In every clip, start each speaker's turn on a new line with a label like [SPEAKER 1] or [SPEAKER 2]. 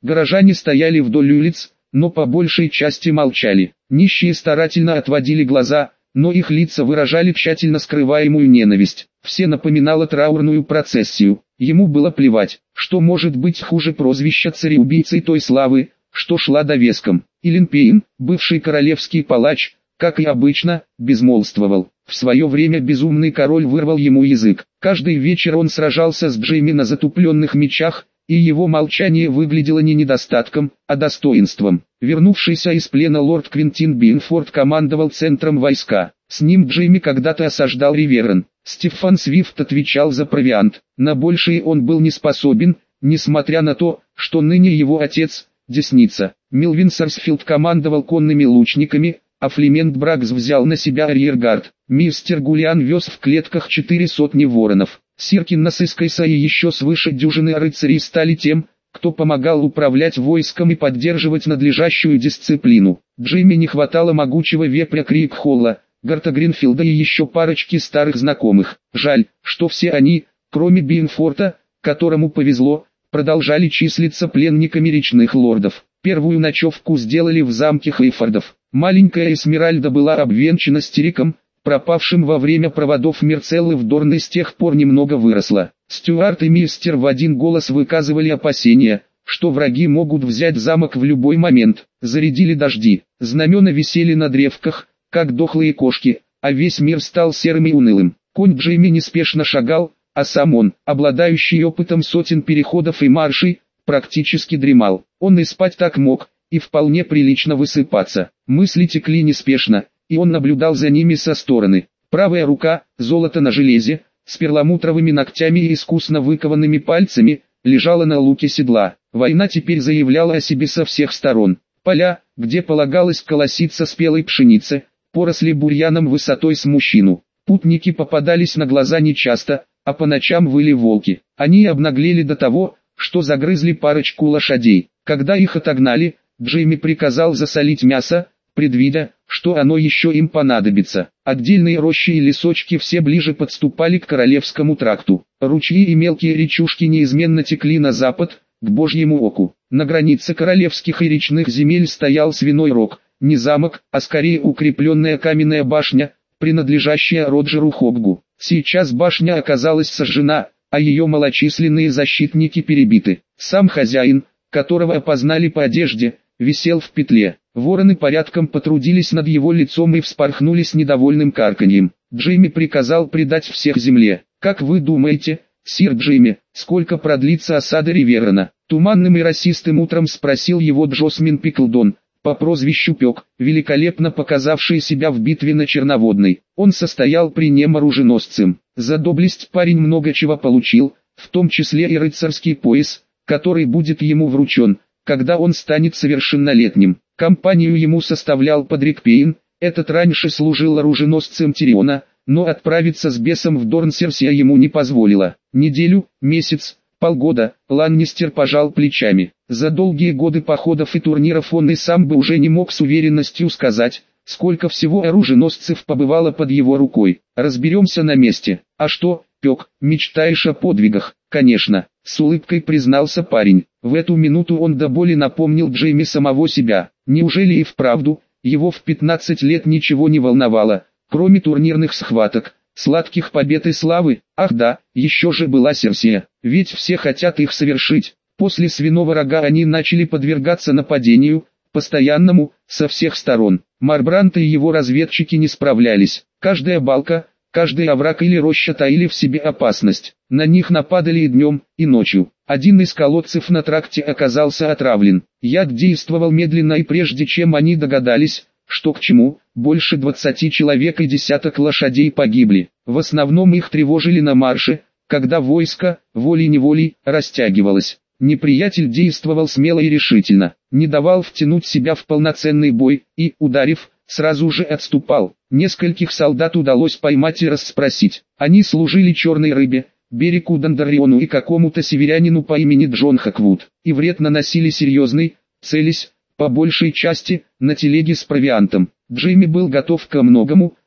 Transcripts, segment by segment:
[SPEAKER 1] Горожане стояли вдоль улиц, но по большей части молчали. Нищие старательно отводили глаза, но их лица выражали тщательно скрываемую ненависть. Все напоминало траурную процессию. Ему было плевать, что может быть хуже прозвища цареубийцы той славы, что шла довеском. Илинпейн, бывший королевский палач, как и обычно, безмолвствовал. В свое время безумный король вырвал ему язык. Каждый вечер он сражался с Джейми на затупленных мечах, и его молчание выглядело не недостатком, а достоинством. Вернувшийся из плена лорд Квинтин Бинфорд командовал центром войска. С ним Джейми когда-то осаждал Риверен. Стефан Свифт отвечал за провиант. На большее он был не способен, несмотря на то, что ныне его отец – десница. Милвин Сарсфилд командовал конными лучниками, а Флемент Бракс взял на себя арьергард. Мистер Гулиан вез в клетках 400 воронов. Сиркин Насыскайса и еще свыше дюжины рыцарей стали тем, кто помогал управлять войском и поддерживать надлежащую дисциплину. Джейми не хватало могучего вепря Крикхолла, Гарта Гринфилда и еще парочки старых знакомых. Жаль, что все они, кроме Бинфорта, которому повезло, продолжали числиться пленниками речных лордов. Первую ночевку сделали в замке Хейфордов. Маленькая Эсмеральда была обвенчана Стериком, пропавшим во время проводов Мерцеллы в Дорн, и с тех пор немного выросла. Стюарт и мистер в один голос выказывали опасения, что враги могут взять замок в любой момент. Зарядили дожди, знамена висели на древках, как дохлые кошки, а весь мир стал серым и унылым. Конь Джейми неспешно шагал, а сам он, обладающий опытом сотен переходов и маршей, практически дремал. Он и спать так мог, и вполне прилично высыпаться. Мысли текли неспешно, и он наблюдал за ними со стороны. Правая рука, золото на железе, с перламутровыми ногтями и искусно выкованными пальцами, лежала на луке седла. Война теперь заявляла о себе со всех сторон. Поля, где полагалось колоситься спелой пшеницы, поросли бурьяном высотой с мужчину. Путники попадались на глаза нечасто, а по ночам выли волки. Они обнаглели до того, что загрызли парочку лошадей. Когда их отогнали, Джейми приказал засолить мясо, предвидя, что оно еще им понадобится. Отдельные рощи и лесочки все ближе подступали к Королевскому тракту. Ручьи и мелкие речушки неизменно текли на запад, к Божьему оку. На границе королевских и речных земель стоял свиной рог, не замок, а скорее укрепленная каменная башня, принадлежащая Роджеру Хобгу. Сейчас башня оказалась сожжена, а ее малочисленные защитники перебиты. Сам хозяин, которого опознали по одежде, висел в петле. Вороны порядком потрудились над его лицом и вспорхнули с недовольным карканьем. Джейми приказал предать всех земле. «Как вы думаете, сир Джейми, сколько продлится осада Риверена?» Туманным и расистым утром спросил его Джосмин Пиклдон, по прозвищу Пек, великолепно показавший себя в битве на Черноводной. Он состоял при нем оруженосцем. За доблесть парень много чего получил, в том числе и рыцарский пояс, который будет ему вручен, когда он станет совершеннолетним. Компанию ему составлял Падрик Пейн, этот раньше служил оруженосцем Тириона, но отправиться с бесом в Дорн Серсия ему не позволила. Неделю, месяц, полгода, Ланнистер пожал плечами. За долгие годы походов и турниров он и сам бы уже не мог с уверенностью сказать, сколько всего оруженосцев побывало под его рукой. Разберемся на месте. А что, Пек, мечтаешь о подвигах? Конечно, с улыбкой признался парень. В эту минуту он до боли напомнил Джейми самого себя. Неужели и вправду, его в 15 лет ничего не волновало, кроме турнирных схваток, сладких побед и славы? Ах да, еще же была Серсия, ведь все хотят их совершить. После свиного рога они начали подвергаться нападению, постоянному, со всех сторон. Марбрант и его разведчики не справлялись. Каждая балка, каждый овраг или роща таили в себе опасность. На них нападали и днем, и ночью. Один из колодцев на тракте оказался отравлен. Яд действовал медленно, и прежде чем они догадались, что к чему, больше 20 человек и десяток лошадей погибли. В основном их тревожили на марше, когда войско, волей-неволей, растягивалось. Неприятель действовал смело и решительно, не давал втянуть себя в полноценный бой, и, ударив, сразу же отступал. Нескольких солдат удалось поймать и расспросить. Они служили черной рыбе, Берику Дандариону и какому-то северянину по имени Джон Хаквуд, и вред наносили серьезный, целясь, по большей части, на телеге с провиантом. Джейми был готов ко многому,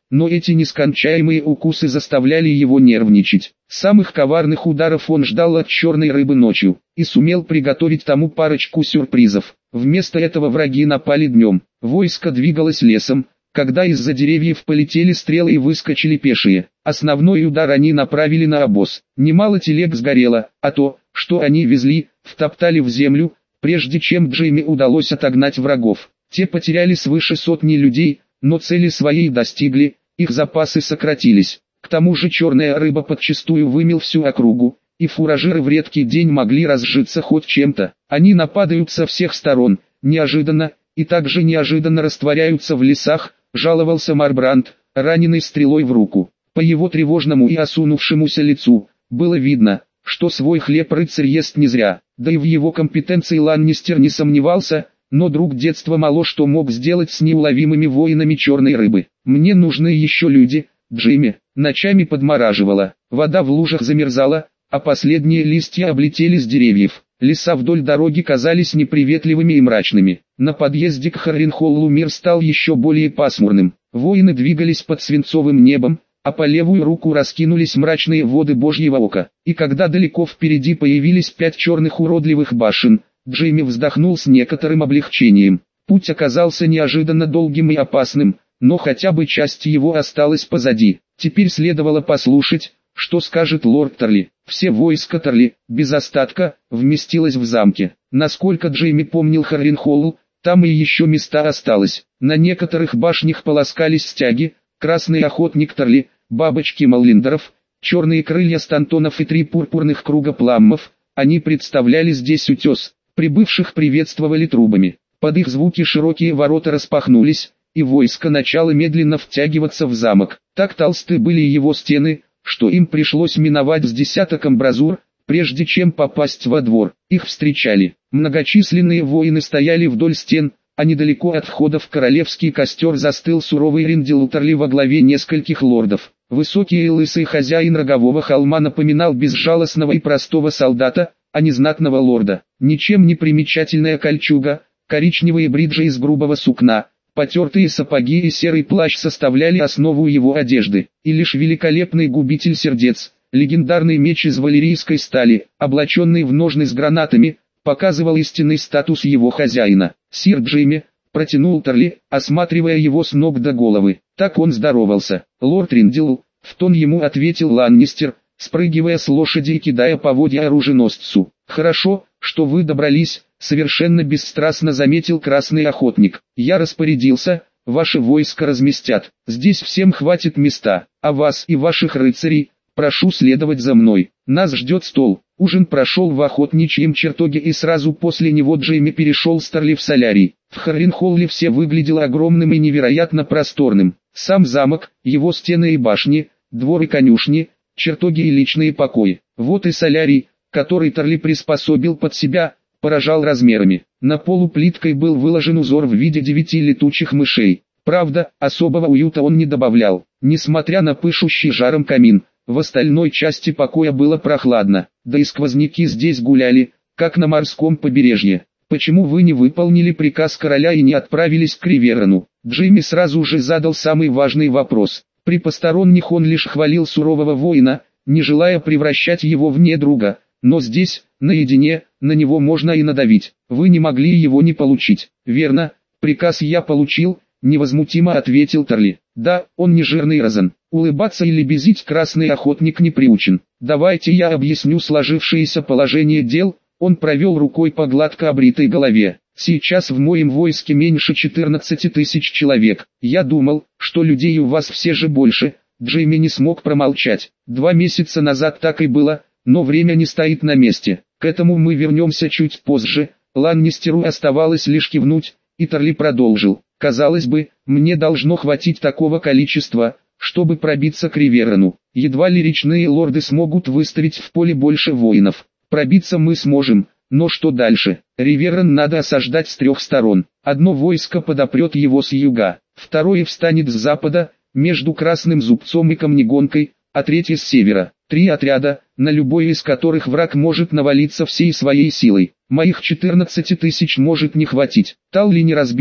[SPEAKER 1] но эти нескончаемые укусы заставляли его нервничать. Самых коварных ударов он ждал от черной рыбы ночью, и сумел приготовить тому парочку сюрпризов. Вместо этого враги напали днем. Войско двигалось лесом, когда из-за деревьев полетели стрелы и выскочили пешие. Основной удар они направили на обоз. Немало телег сгорело, а то, что они везли, втоптали в землю, прежде чем Джейми удалось отогнать врагов. Те потеряли свыше сотни людей, но цели своей достигли, их запасы сократились. К тому же черная рыба подчистую вымел всю округу, и фуражиры в редкий день могли разжиться хоть чем-то. Они нападают со всех сторон, неожиданно, и также неожиданно растворяются в лесах, жаловался Марбранд, раненый стрелой в руку. По его тревожному и осунувшемуся лицу, было видно, что свой хлеб рыцарь ест не зря, да и в его компетенции Ланнистер не сомневался, но друг детства мало что мог сделать с неуловимыми воинами черной рыбы. «Мне нужны еще люди, Джимми». Ночами подмораживало, вода в лужах замерзала, а последние листья облетели с деревьев. Леса вдоль дороги казались неприветливыми и мрачными. На подъезде к Харренхоллу мир стал еще более пасмурным. Воины двигались под свинцовым небом, а по левую руку раскинулись мрачные воды Божьего ока. И когда далеко впереди появились 5 черных уродливых башен, Джимми вздохнул с некоторым облегчением. Путь оказался неожиданно долгим и опасным, но хотя бы часть его осталась позади. Теперь следовало послушать, что скажет лорд Торли. Все войско Торли, без остатка, вместилось в замке. Насколько Джейми помнил Харренхолл, там и еще места осталось. На некоторых башнях полоскались стяги, красный охотник Торли, бабочки Маллиндеров, черные крылья Стантонов и 3 пурпурных круга Пламмов. Они представляли здесь утес. Прибывших приветствовали трубами. Под их звуки широкие ворота распахнулись, и войско начало медленно втягиваться в замок. Так толсты были его стены, что им пришлось миновать с десяток амбразур, прежде чем попасть во двор. Их встречали. Многочисленные воины стояли вдоль стен, а недалеко от входа в королевский костер застыл суровый Риндил Торли во главе нескольких лордов. Высокий и лысый хозяин рогового холма напоминал безжалостного и простого солдата, а не знатного лорда. Ничем не примечательная кольчуга, коричневые бриджи из грубого сукна, потертые сапоги и серый плащ составляли основу его одежды, и лишь великолепный губитель сердец, легендарный меч из валерийской стали, облаченный в ножны с гранатами, показывал истинный статус его хозяина. «Сир Джимми», — протянул Торли, осматривая его с ног до головы. Так он здоровался. «Лорд Риндил», — в тон ему ответил Ланнистер, спрыгивая с лошади и кидая поводья оруженосцу. «Хорошо, что вы добрались», — совершенно бесстрастно заметил красный охотник. «Я распорядился, ваше войско разместят. Здесь всем хватит места, а вас и ваших рыцарей, прошу следовать за мной. Нас ждет стол». Ужин прошел в охотничьем чертоге, и сразу после него Джейми перешел с Торли в солярий. В Харренхолле все выглядело огромным и невероятно просторным. Сам замок, его стены и башни, двор и конюшни, чертоги и личные покои. Вот и солярий, который Торли приспособил под себя, поражал размерами. На полу плиткой был выложен узор в виде 9 летучих мышей. Правда, особого уюта он не добавлял. Несмотря на пышущий жаром камин, в остальной части покоя было прохладно, да и сквозняки здесь гуляли, как на морском побережье. «Почему вы не выполнили приказ короля и не отправились к Риверону?» Джимми сразу же задал самый важный вопрос. При посторонних он лишь хвалил сурового воина, не желая превращать его в недруга, но здесь, наедине, на него можно и надавить. Вы не могли его не получить. «Верно, приказ я получил», — невозмутимо ответил Торли. «Да, он не жирный розен». Улыбаться или безить красный охотник не приучен. «Давайте я объясню сложившееся положение дел», — он провел рукой по гладко обритой голове. «Сейчас в моем войске меньше 14 тысяч человек. Я думал, что людей у вас все же больше». Джимми не смог промолчать. 2 месяца назад так и было, но время не стоит на месте. К этому мы вернемся чуть позже. Ланнистеру оставалось лишь кивнуть, и Торли продолжил. «Казалось бы, мне должно хватить такого количества, чтобы пробиться к Риверону. Едва ли речные лорды смогут выставить в поле больше воинов. Пробиться мы сможем, но что дальше? Риверон надо осаждать с 3 сторон. Одно войско подопрет его с юга, второе встанет с запада, между Красным Зубцом и Камнегонкой, а третье с севера. 3 отряда, на любой из которых враг может навалиться всей своей силой. Моих 14 тысяч может не хватить. Талли не разбиты,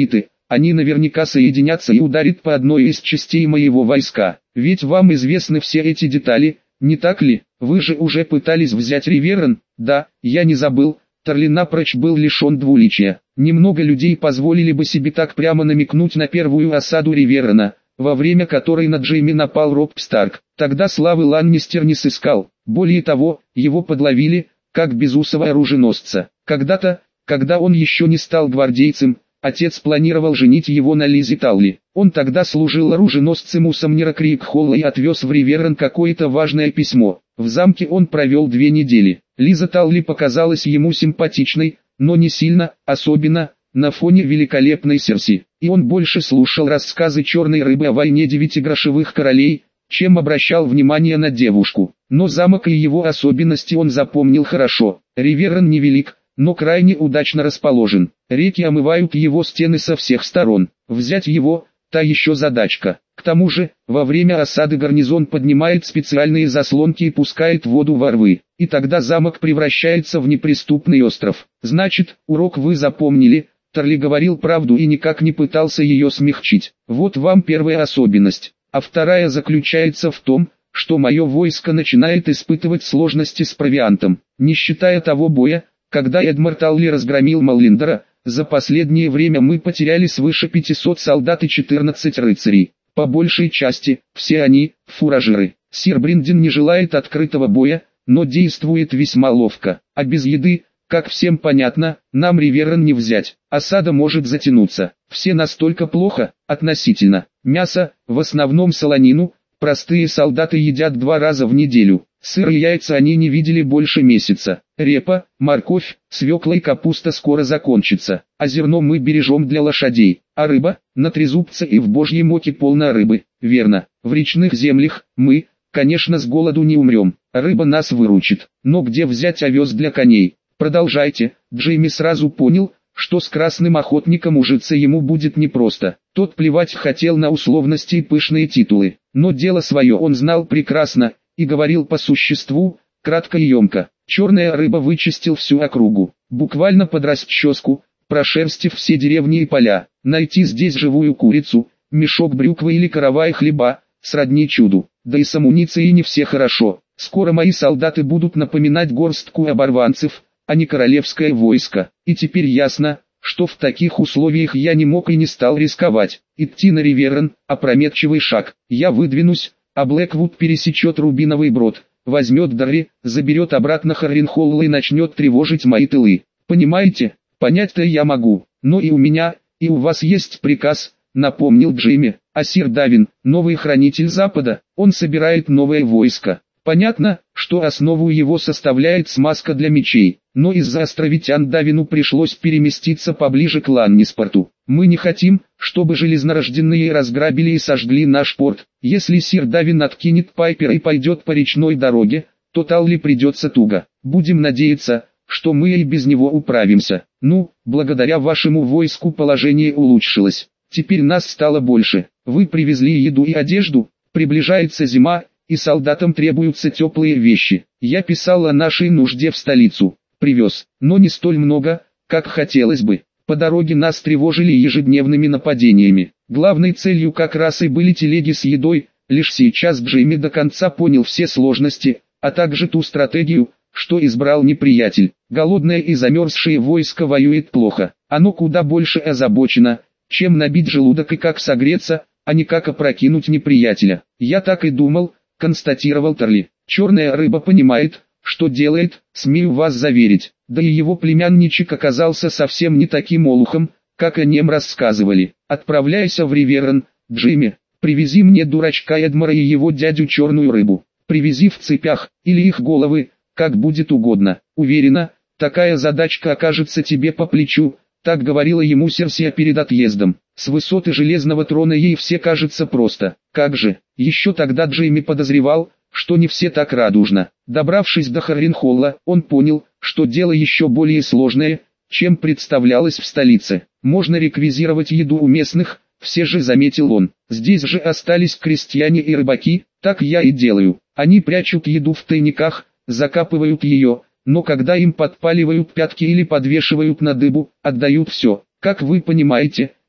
[SPEAKER 1] Они наверняка соединятся и ударят по одной из частей моего войска. Ведь вам известны все эти детали, не так ли? Вы же уже пытались взять Риверан? Да, я не забыл. Тарли напрочь был лишен двуличия. Немного людей позволили бы себе так прямо намекнуть на первую осаду Риверана, во время которой на Джейми напал Роб Старк. Тогда славы Ланнистер не сыскал. Более того, его подловили, как безусого оруженосца. Когда-то, когда он еще не стал гвардейцем, отец планировал женить его на Лизе Талли. Он тогда служил оруженосцем у Самнера Крикхолла и отвез в Риверан какое-то важное письмо. В замке он провел 2 недели. Лиза Талли показалась ему симпатичной, но не сильно, особенно на фоне великолепной Серси. И он больше слушал рассказы черной рыбы о войне 9 грошевых королей, чем обращал внимание на девушку. Но замок и его особенности он запомнил хорошо. Риверан невелик, но крайне удачно расположен. Реки омывают его стены со всех сторон. Взять его – та еще задачка. К тому же, во время осады гарнизон поднимает специальные заслонки и пускает воду во рвы. И тогда замок превращается в неприступный остров. Значит, урок вы запомнили. Тарли говорил правду и никак не пытался ее смягчить. Вот вам первая особенность. А вторая заключается в том, что мое войско начинает испытывать сложности с провиантом. Не считая того боя, когда Эдмар Талли разгромил Маллиндера, за последнее время мы потеряли свыше 500 солдат и 14 рыцарей. По большей части, все они – фуражиры. Сир Бриндин не желает открытого боя, но действует весьма ловко. А без еды, как всем понятно, нам Риверан не взять. Осада может затянуться. Все настолько плохо, относительно. Мясо, в основном солонину, простые солдаты едят 2 раза в неделю. Сыр и яйца они не видели больше месяца. Репа, морковь, свекла и капуста скоро закончатся. А зерно мы бережем для лошадей. А рыба, на трезубце и в божьем оке полно рыбы. Верно, в речных землях, мы, конечно, с голоду не умрем. Рыба нас выручит. Но где взять овес для коней? Продолжайте. Джейми сразу понял, что с красным охотником ужиться ему будет непросто. Тот плевать хотел на условности и пышные титулы. Но дело свое он знал прекрасно, и говорил по существу, кратко и емко. Черная рыба вычистил всю округу, буквально под расческу, прошерстив все деревни и поля. Найти здесь живую курицу, мешок брюквы или каравай хлеба, сродни чуду. Да и с амуницией не все хорошо. Скоро мои солдаты будут напоминать горстку оборванцев, а не королевское войско. И теперь ясно, что в таких условиях я не мог и не стал рисковать. Идти на Риверан – опрометчивый шаг. Я выдвинусь, а Блэквуд пересечет Рубиновый брод, возьмет Дарри, заберет обратно Харренхолл и начнет тревожить мои тылы. Понимаете? Понять-то я могу, но и у меня, и у вас есть приказ, напомнил Джейми. А сир Давин, новый хранитель Запада, он собирает новое войско. Понятно, что основу его составляет смазка для мечей, но из-за островитян Давину пришлось переместиться поближе к Ланниспорту. Мы не хотим, чтобы железнорожденные разграбили и сожгли наш порт. Если сир Давин откинет Пайпера и пойдет по речной дороге, то Талли придется туго. Будем надеяться, что мы и без него управимся. Ну, благодаря вашему войску положение улучшилось. Теперь нас стало больше. Вы привезли еду и одежду, приближается зима, и солдатам требуются теплые вещи. Я писал о нашей нужде в столицу. Привез, но не столь много, как хотелось бы. По дороге нас тревожили ежедневными нападениями. Главной целью как раз и были телеги с едой. Лишь сейчас Джейми до конца понял все сложности, а также ту стратегию, что избрал неприятель. Голодное и замерзшее войско воюет плохо. Оно куда больше озабочено, чем набить желудок и как согреться, а не как опрокинуть неприятеля. Я так и думал, констатировал Тарли. Черная рыба понимает, что делает, смею вас заверить. Да и его племянничек оказался совсем не таким олухом, как о нем рассказывали. Отправляйся в Риверан, Джимми, привези мне дурачка Эдмара и его дядю черную рыбу. Привези в цепях, или их головы, как будет угодно. Уверена, такая задачка окажется тебе по плечу, так говорила ему Серсия перед отъездом. С высоты железного трона ей все кажется просто. Как же, еще тогда Джейми подозревал, что не все так радужно. Добравшись до Харренхолла, он понял, что дело еще более сложное, чем представлялось в столице. Можно реквизировать еду у местных, все же заметил он. Здесь же остались крестьяне и рыбаки, так я и делаю. Они прячут еду в тайниках, закапывают ее, но когда им подпаливают пятки или подвешивают на дыбу, отдают все. Как вы понимаете,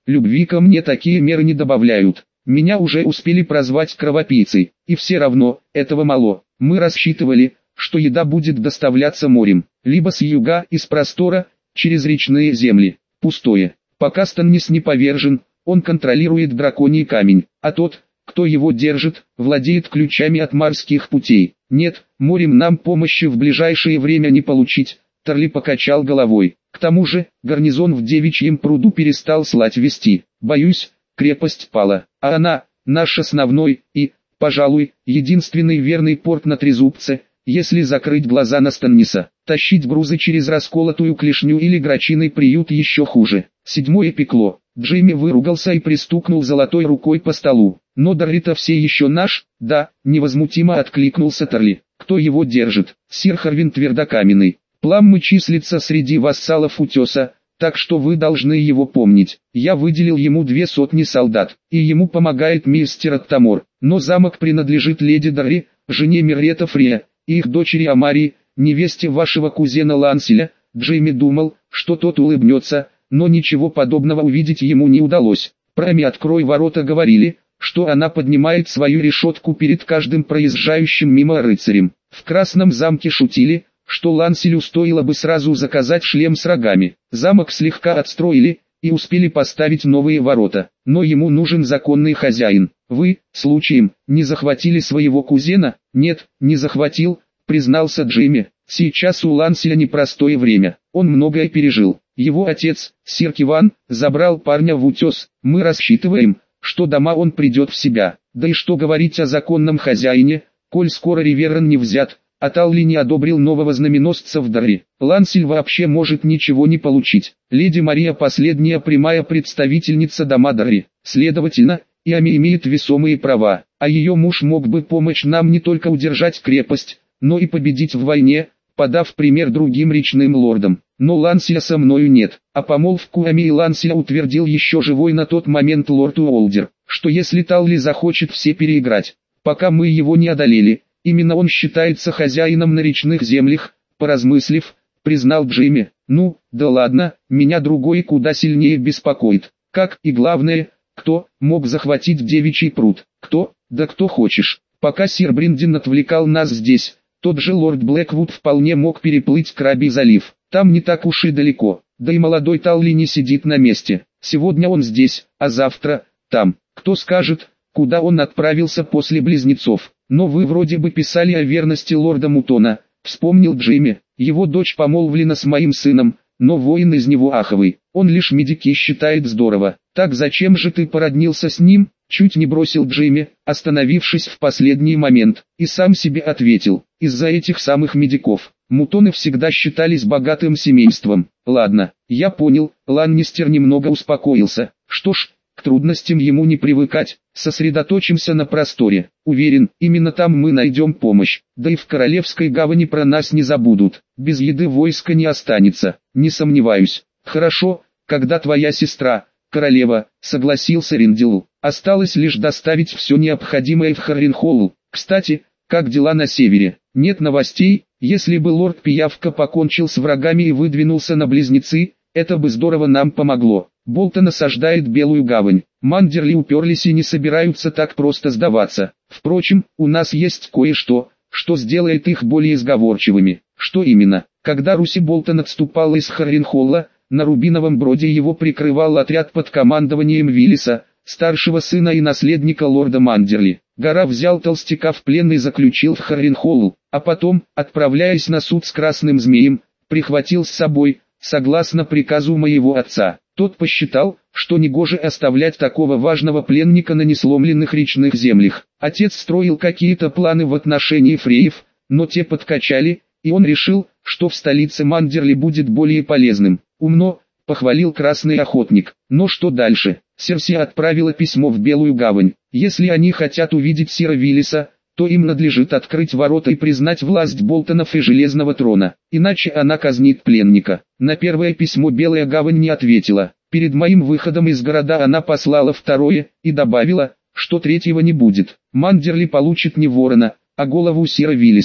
[SPEAKER 1] Любви ко мне такие меры не добавляют. Меня уже успели прозвать кровопийцей, и все равно, этого мало. Мы рассчитывали, что еда будет доставляться морем, либо с юга, из простора, через речные земли. Пустое. Пока Станнис не повержен, он контролирует драконий камень, а тот, кто его держит, владеет ключами от морских путей. Нет, морем нам помощи в ближайшее время не получить. Тарли покачал головой. К тому же, гарнизон в Девичьем пруду перестал слать вести. Боюсь, крепость пала, а она, наш основной и, пожалуй, единственный верный порт на Трезубце, если закрыть глаза на Станниса. Тащить грузы через расколотую клешню или грачиный приют еще хуже. Седьмое пекло. Джейми выругался и пристукнул золотой рукой по столу. Но Дарри-то все еще наш, да, невозмутимо откликнулся Тарли. Кто его держит? Сир Харвин твердокаменный. Пламмы числится среди вассалов Утеса, так что вы должны его помнить. Я выделил ему 200 солдат, и ему помогает мистер Аттамор. Но замок принадлежит леди Дарри, жене Миррета Фрия, и их дочери Амарии, невесте вашего кузена Ланселя. Джейми думал, что тот улыбнется, но ничего подобного увидеть ему не удалось. Прами открой ворота говорили, что она поднимает свою решетку перед каждым проезжающим мимо рыцарем. В Красном замке шутили, что Ланселю стоило бы сразу заказать шлем с рогами. Замок слегка отстроили, и успели поставить новые ворота, но ему нужен законный хозяин. Вы, случаем, не захватили своего кузена? Нет, не захватил, признался Джейми. Сейчас у Ланселя непростое время, он многое пережил. Его отец, сир Киван, забрал парня в Утес. Мы рассчитываем, что дома он придет в себя. Да и что говорить о законном хозяине, коль скоро Риверон не взят, а Талли не одобрил нового знаменосца в Дарри. Лансель вообще может ничего не получить. Леди Мария последняя прямая представительница дома Дарри. Следовательно, и Ами имеет весомые права, а ее муж мог бы помочь нам не только удержать крепость, но и победить в войне, подав пример другим речным лордам. Но Ланселя со мною нет, а помолвку Ами и Ланселя утвердил еще живой на тот момент лорд Уолдер, что если Талли захочет все переиграть, пока мы его не одолели, именно он считается хозяином на речных землях, поразмыслив, признал Джейми. Ну, да ладно, меня другое куда сильнее беспокоит. Как и главное, кто мог захватить Девичий пруд? Кто? Да кто хочешь. Пока сир Бриндин отвлекал нас здесь, тот же лорд Блэквуд вполне мог переплыть Крабий залив. Там не так уж и далеко, да и молодой Талли не сидит на месте. Сегодня он здесь, а завтра там. Кто скажет, куда он отправился после близнецов? Но вы вроде бы писали о верности лорда Мутона, вспомнил Джейми. Его дочь помолвлена с моим сыном, но воин из него аховый. Он лишь медики считает здорово. Так зачем же ты породнился с ним? Чуть не бросил Джейми, остановившись в последний момент, и сам себе ответил, из-за этих самых медиков. Мутоны всегда считались богатым семейством. Ладно, я понял, Ланнистер немного успокоился. Что ж, к трудностям ему не привыкать, сосредоточимся на просторе. Уверен, именно там мы найдем помощь. Да и в Королевской гавани про нас не забудут. Без еды войска не останется, не сомневаюсь. Хорошо, когда твоя сестра, королева, согласился Риндил. Осталось лишь доставить все необходимое в Харренхолл. Кстати, как дела на севере? Нет новостей. Если бы лорд Пиявка покончил с врагами и выдвинулся на Близнецы, это бы здорово нам помогло. Болтон осаждает Белую гавань. Мандерли уперлись и не собираются так просто сдаваться. Впрочем, у нас есть кое-что, что сделает их более сговорчивыми. Что именно? Когда Руси Болтон отступал из Харренхолла, на Рубиновом броде его прикрывал отряд под командованием Виллиса, старшего сына и наследника лорда Мандерли. Гора взял толстяка в плен и заключил в Харренхолл, а потом, отправляясь на суд с Красным Змеем, прихватил с собой, согласно приказу моего отца. Тот посчитал, что негоже оставлять такого важного пленника на несломленных речных землях. Отец строил какие-то планы в отношении фреев, но те подкачали, и он решил, что в столице Мандерли будет более полезным. Умно, похвалил Красный Охотник. Но что дальше? Серси отправила письмо в Белую гавань. Если они хотят увидеть сира Виллиса, то им надлежит открыть ворота и признать власть Болтонов и Железного трона, иначе она казнит пленника. На первое письмо Белая гавань не ответила. Перед моим выходом из города она послала второе, и добавила, что третьего не будет. Мандерли получит не ворона, а голову сира Виллиса.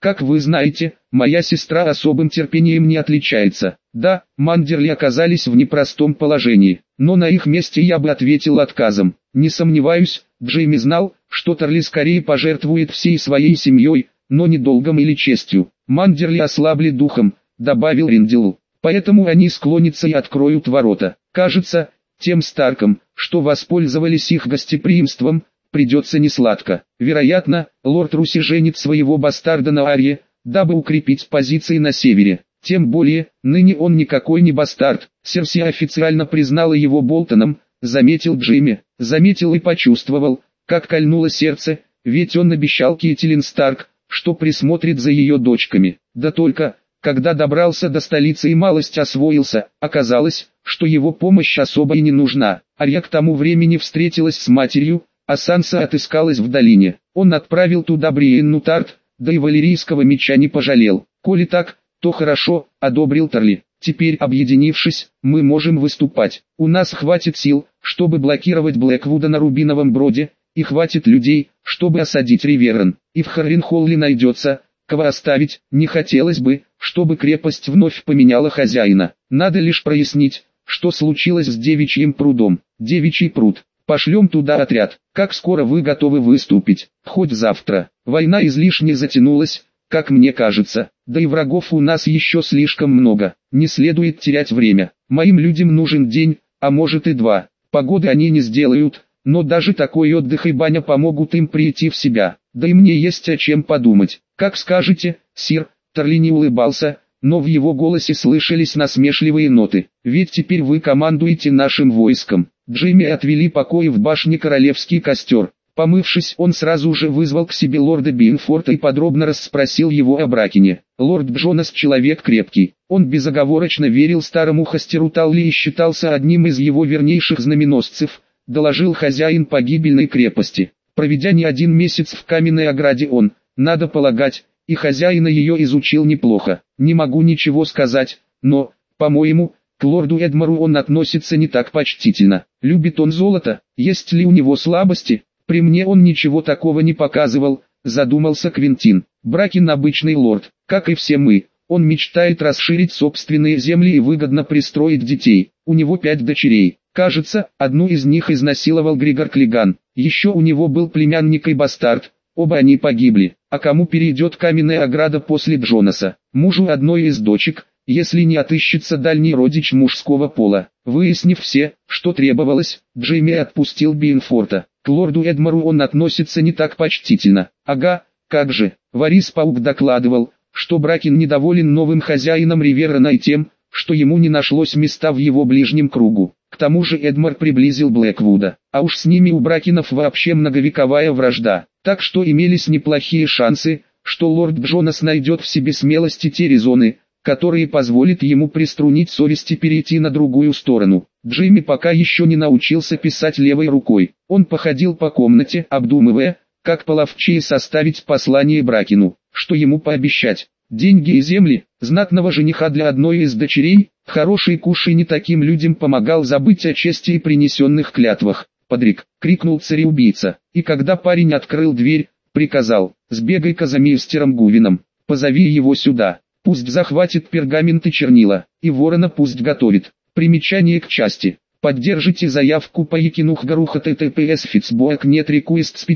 [SPEAKER 1] Как вы знаете, моя сестра особым терпением не отличается. Да, Мандерли оказались в непростом положении, но на их месте я бы ответил отказом. Не сомневаюсь, Джейми знал, что Тарли скорее пожертвует всей своей семьей, но не долгом или честью. Мандерли ослабли духом, добавил Риндилу. Поэтому они склонятся и откроют ворота. Кажется, тем Старкам, что воспользовались их гостеприимством, придется несладко. Вероятно, лорд Руси женит своего бастарда на Арье, дабы укрепить позиции на севере. Тем более, ныне он никакой не бастард. Серси официально признала его Болтоном, заметил Джимми. Заметил и почувствовал, как кольнуло сердце, ведь он обещал Кейтилин Старк, что присмотрит за ее дочками. Да только, когда добрался до столицы и малость освоился, оказалось, что его помощь особо и не нужна. Арья к тому времени встретилась с матерью, а Санса отыскалась в долине. Он отправил туда Бриенну Тарт, да и валерийского меча не пожалел. Коли так, то хорошо, одобрил Тарли. Теперь, объединившись, мы можем выступать. У нас хватит сил, чтобы блокировать Блэквуда на Рубиновом Броде, и хватит людей, чтобы осадить Риверн. И в Харринхолле найдется, кого оставить. Не хотелось бы, чтобы крепость вновь поменяла хозяина. Надо лишь прояснить, что случилось с Девичьим прудом. Девичий пруд. Пошлем туда отряд. Как скоро вы готовы выступить? Хоть завтра. Война излишне затянулась, как мне кажется. Да и врагов у нас еще слишком много. Не следует терять время. Моим людям нужен день, а может и два. Погоды они не сделают, но даже такой отдых и баня помогут им прийти в себя. Да и мне есть о чем подумать. Как скажете, сир. Тарли не улыбался, но в его голосе слышались насмешливые ноты. Ведь теперь вы командуете нашим войском. Джимми отвели покои в башне королевский костер. Помывшись, он сразу же вызвал к себе лорда Бинфорта и подробно расспросил его о Бракине. Лорд Джонас человек крепкий. Он безоговорочно верил старому Хастеру Талли и считался одним из его вернейших знаменосцев, доложил хозяин погибельной крепости. Проведя не один месяц в каменной ограде он, надо полагать, и хозяина ее изучил неплохо. Не могу ничего сказать, но, по-моему, к лорду Эдмару он относится не так почтительно. Любит он золото, есть ли у него слабости? При мне он ничего такого не показывал, задумался Квинтин. Бракин обычный лорд, как и все мы. Он мечтает расширить собственные земли и выгодно пристроить детей. У него 5 дочерей. Кажется, одну из них изнасиловал Григор Клиган. Еще у него был племянник и бастард. Оба они погибли. А кому перейдет каменная ограда после Джонаса? Мужу одной из дочек, если не отыщется дальний родич мужского пола. Выяснив все, что требовалось, Джейми отпустил Бинфорта. К лорду Эдмару он относится не так почтительно. Ага, как же. Варис Паук докладывал, что Бракин недоволен новым хозяином Риверна и тем, что ему не нашлось места в его ближнем кругу. К тому же Эдмар приблизил Блэквуда, а уж с ними у Бракинов вообще многовековая вражда. Так что имелись неплохие шансы, что лорд Джонас найдет в себе смелости те резоны, которые позволят ему приструнить совесть и перейти на другую сторону. Джимми пока еще не научился писать левой рукой. Он походил по комнате, обдумывая, как половчее составить послание Бракину, что ему пообещать. Деньги и земли, знатного жениха для одной из дочерей, хороший куш и не таким людям помогал забыть о чести и принесенных клятвах. «Подрик!» — крикнул цареубийца, и когда парень открыл дверь, приказал: «Сбегай-ка за мистером Гувином, позови его сюда, пусть захватит пергамент и чернила, и ворона пусть готовит». Примечание к части. Поддержите заявку по Якинухгару https Fitzboak нет requests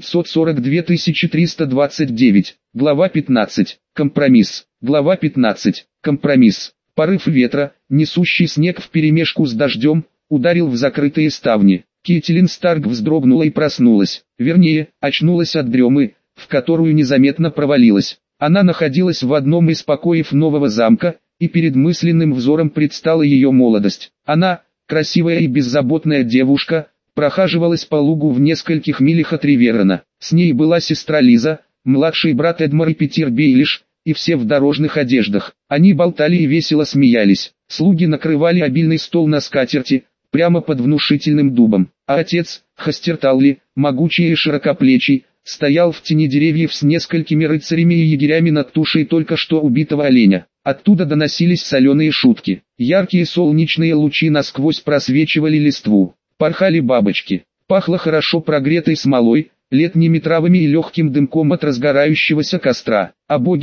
[SPEAKER 1] 542329. Глава 15. Компромисс. Глава 15. Компромисс. Порыв ветра, несущий снег вперемешку с дождем, ударил в закрытые ставни. Кейтилин Старк вздрогнула и проснулась. Вернее, очнулась от дремы, в которую незаметно провалилась. Она находилась в одном из покоев нового замка, и перед мысленным взором предстала ее молодость. Она, красивая и беззаботная девушка, прохаживалась по лугу в нескольких милях от Риверна. С ней была сестра Лиза, младший брат Эдмар и Питер Бейлиш, и все в дорожных одеждах. Они болтали и весело смеялись. Слуги накрывали обильный стол на скатерти, прямо под внушительным дубом. А отец, Хастер Талли, могучий и широкоплечий, стоял в тени деревьев с несколькими рыцарями и егерями над тушей только что убитого оленя. Оттуда доносились соленые шутки. Яркие солнечные лучи насквозь просвечивали листву. Порхали бабочки. Пахло хорошо прогретой смолой, летними травами и легким дымком от разгорающегося костра. А боги,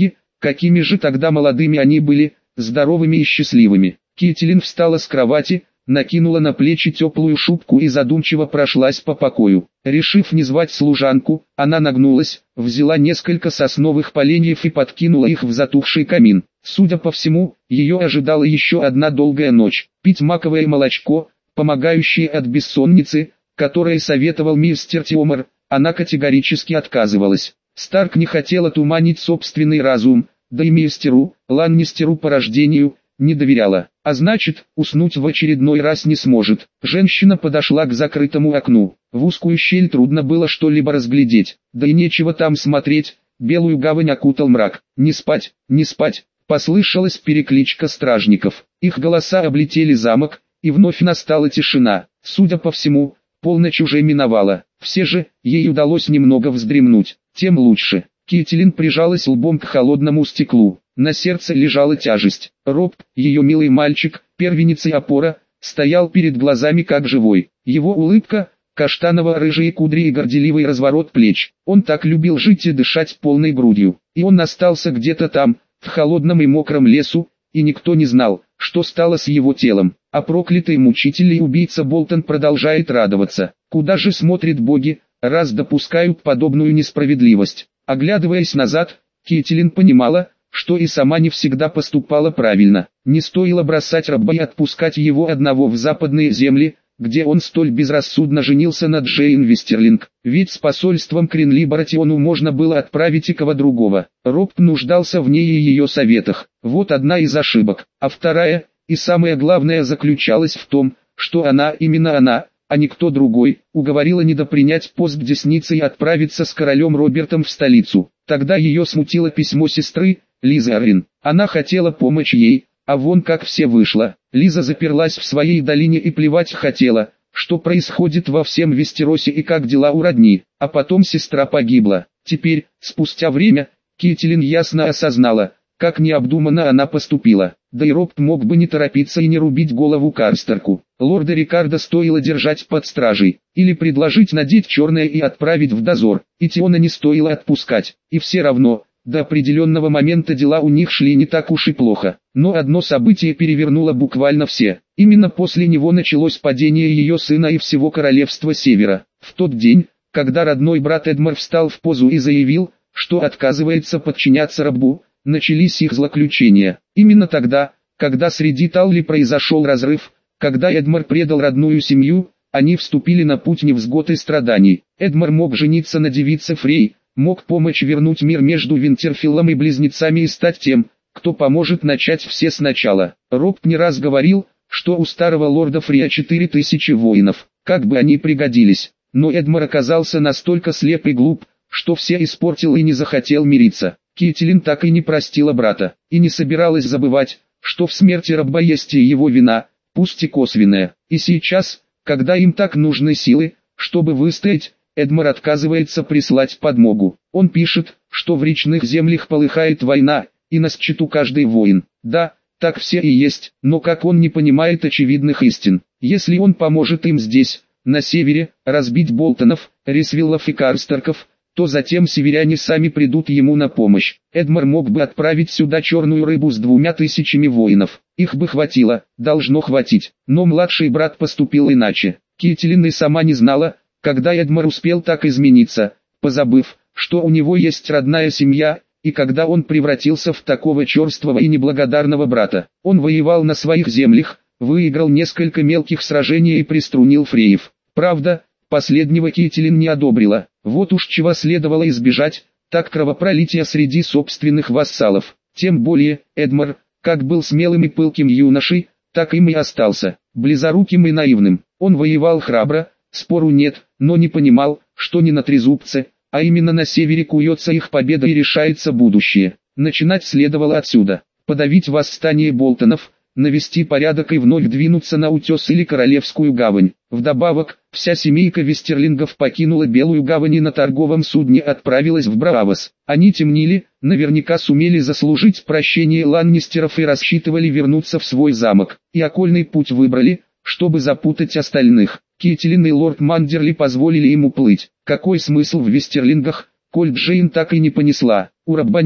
[SPEAKER 1] Какими же тогда молодыми они были, здоровыми и счастливыми. Кэтлин встала с кровати, накинула на плечи теплую шубку и задумчиво прошлась по покою. Решив не звать служанку, она нагнулась, взяла несколько сосновых поленьев и подкинула их в затухший камин. Судя по всему, ее ожидала еще одна долгая ночь. Пить маковое молочко, помогающее от бессонницы, которое советовал мистер Тиомер, она категорически отказывалась. Старк не хотела туманить собственный разум, да и мистеру Ланнистеру по рождению не доверяла, а значит, уснуть в очередной раз не сможет. Женщина подошла к закрытому окну. В узкую щель трудно было что-либо разглядеть, да и нечего там смотреть, белую гавань окутал мрак. «Не спать, не спать!» Послышалась перекличка стражников. Их голоса облетели замок, и вновь настала тишина. Судя по всему, полночь уже миновала. Все же, ей удалось немного вздремнуть, тем лучше. Кэтлин прижалась лбом к холодному стеклу. На сердце лежала тяжесть. Роб, ее милый мальчик, первенец и опора, стоял перед глазами как живой. Его улыбка, каштаново-рыжие кудри и горделивый разворот плеч. Он так любил жить и дышать полной грудью. И он остался где-то там, в холодном и мокром лесу, и никто не знал, что стало с его телом. А проклятый мучитель и убийца Болтон продолжает радоваться. Куда же смотрят боги, раз допускают подобную несправедливость? Оглядываясь назад, Кэтлин понимала, что и сама не всегда поступала правильно. Не стоило бросать раба и отпускать его одного в западные земли, где он столь безрассудно женился на Джейн Вестерлинг. Ведь с посольством Кринли Баратиону можно было отправить и кого другого. Роб нуждался в ней и ее советах. Вот одна из ошибок. А вторая, и самое главное, заключалась в том, что она, именно она, а никто другой, уговорила недопринять пост десницы и отправиться с королем Робертом в столицу. Тогда ее смутило письмо сестры, Лизы Аррин. Она хотела помочь ей, а вон как все вышло. Лиза заперлась в своей долине и плевать хотела, что происходит во всем Вестеросе и как дела у родни. А потом сестра погибла. Теперь, спустя время, Кэтлин ясно осознала, как необдуманно она поступила. Да и Роб мог бы не торопиться и не рубить голову Карстерку. Лорда Рикардо стоило держать под стражей, или предложить надеть черное и отправить в дозор. И Тиона не стоило отпускать. И все равно, до определенного момента дела у них шли не так уж и плохо. Но одно событие перевернуло буквально все. Именно после него началось падение ее сына и всего королевства Севера. В тот день, когда родной брат Эдмар встал в позу и заявил, что отказывается подчиняться рабу, начались их злоключения. Именно тогда, когда среди Талли произошел разрыв, когда Эдмар предал родную семью, они вступили на путь невзгод и страданий. Эдмар мог жениться на девице Фрей, мог помочь вернуть мир между Винтерфиллом и близнецами и стать тем, кто поможет начать все сначала. Роб не раз говорил, что у старого лорда Фрия 4000 воинов, как бы они пригодились. Но Эдмар оказался настолько слеп и глуп, что все испортил и не захотел мириться. Кэтлин так и не простила брата, и не собиралась забывать, что в смерти раба есть и его вина, пусть и косвенная. И сейчас, когда им так нужны силы, чтобы выстоять, Эдмар отказывается прислать подмогу. Он пишет, что в речных землях полыхает война, и на счету каждый воин. Да, так все и есть, но как он не понимает очевидных истин. Если он поможет им здесь, на севере, разбить Болтонов, Рисвиллов и Карстерков, то затем северяне сами придут ему на помощь. Эдмар мог бы отправить сюда черную рыбу с 2000 воинов. Их бы хватило, должно хватить. Но младший брат поступил иначе. Кэтлин и сама не знала, когда Эдмар успел так измениться, позабыв, что у него есть родная семья, и когда он превратился в такого черствого и неблагодарного брата. Он воевал на своих землях, выиграл несколько мелких сражений и приструнил фреев. Правда, последнего Кэтлин не одобрила. Вот уж чего следовало избежать, так кровопролития среди собственных вассалов. Тем более, Эдмар, как был смелым и пылким юношей, так им и остался, близоруким и наивным. Он воевал храбро, спору нет, но не понимал, что не на трезубце, а именно на севере куется их победа и решается будущее. Начинать следовало отсюда, подавить восстание Болтонов, навести порядок и вновь двинуться на утес или Королевскую гавань. Вдобавок, вся семейка Вестерлингов покинула Белую гавань и на торговом судне отправилась в Браавос. Они темнили, наверняка сумели заслужить прощение Ланнистеров и рассчитывали вернуться в свой замок. И окольный путь выбрали, чтобы запутать остальных. Кэтлин и лорд Мандерли позволили ему плыть. Какой смысл в Вестерлингах, коль Джейн так и не понесла? У раба нет,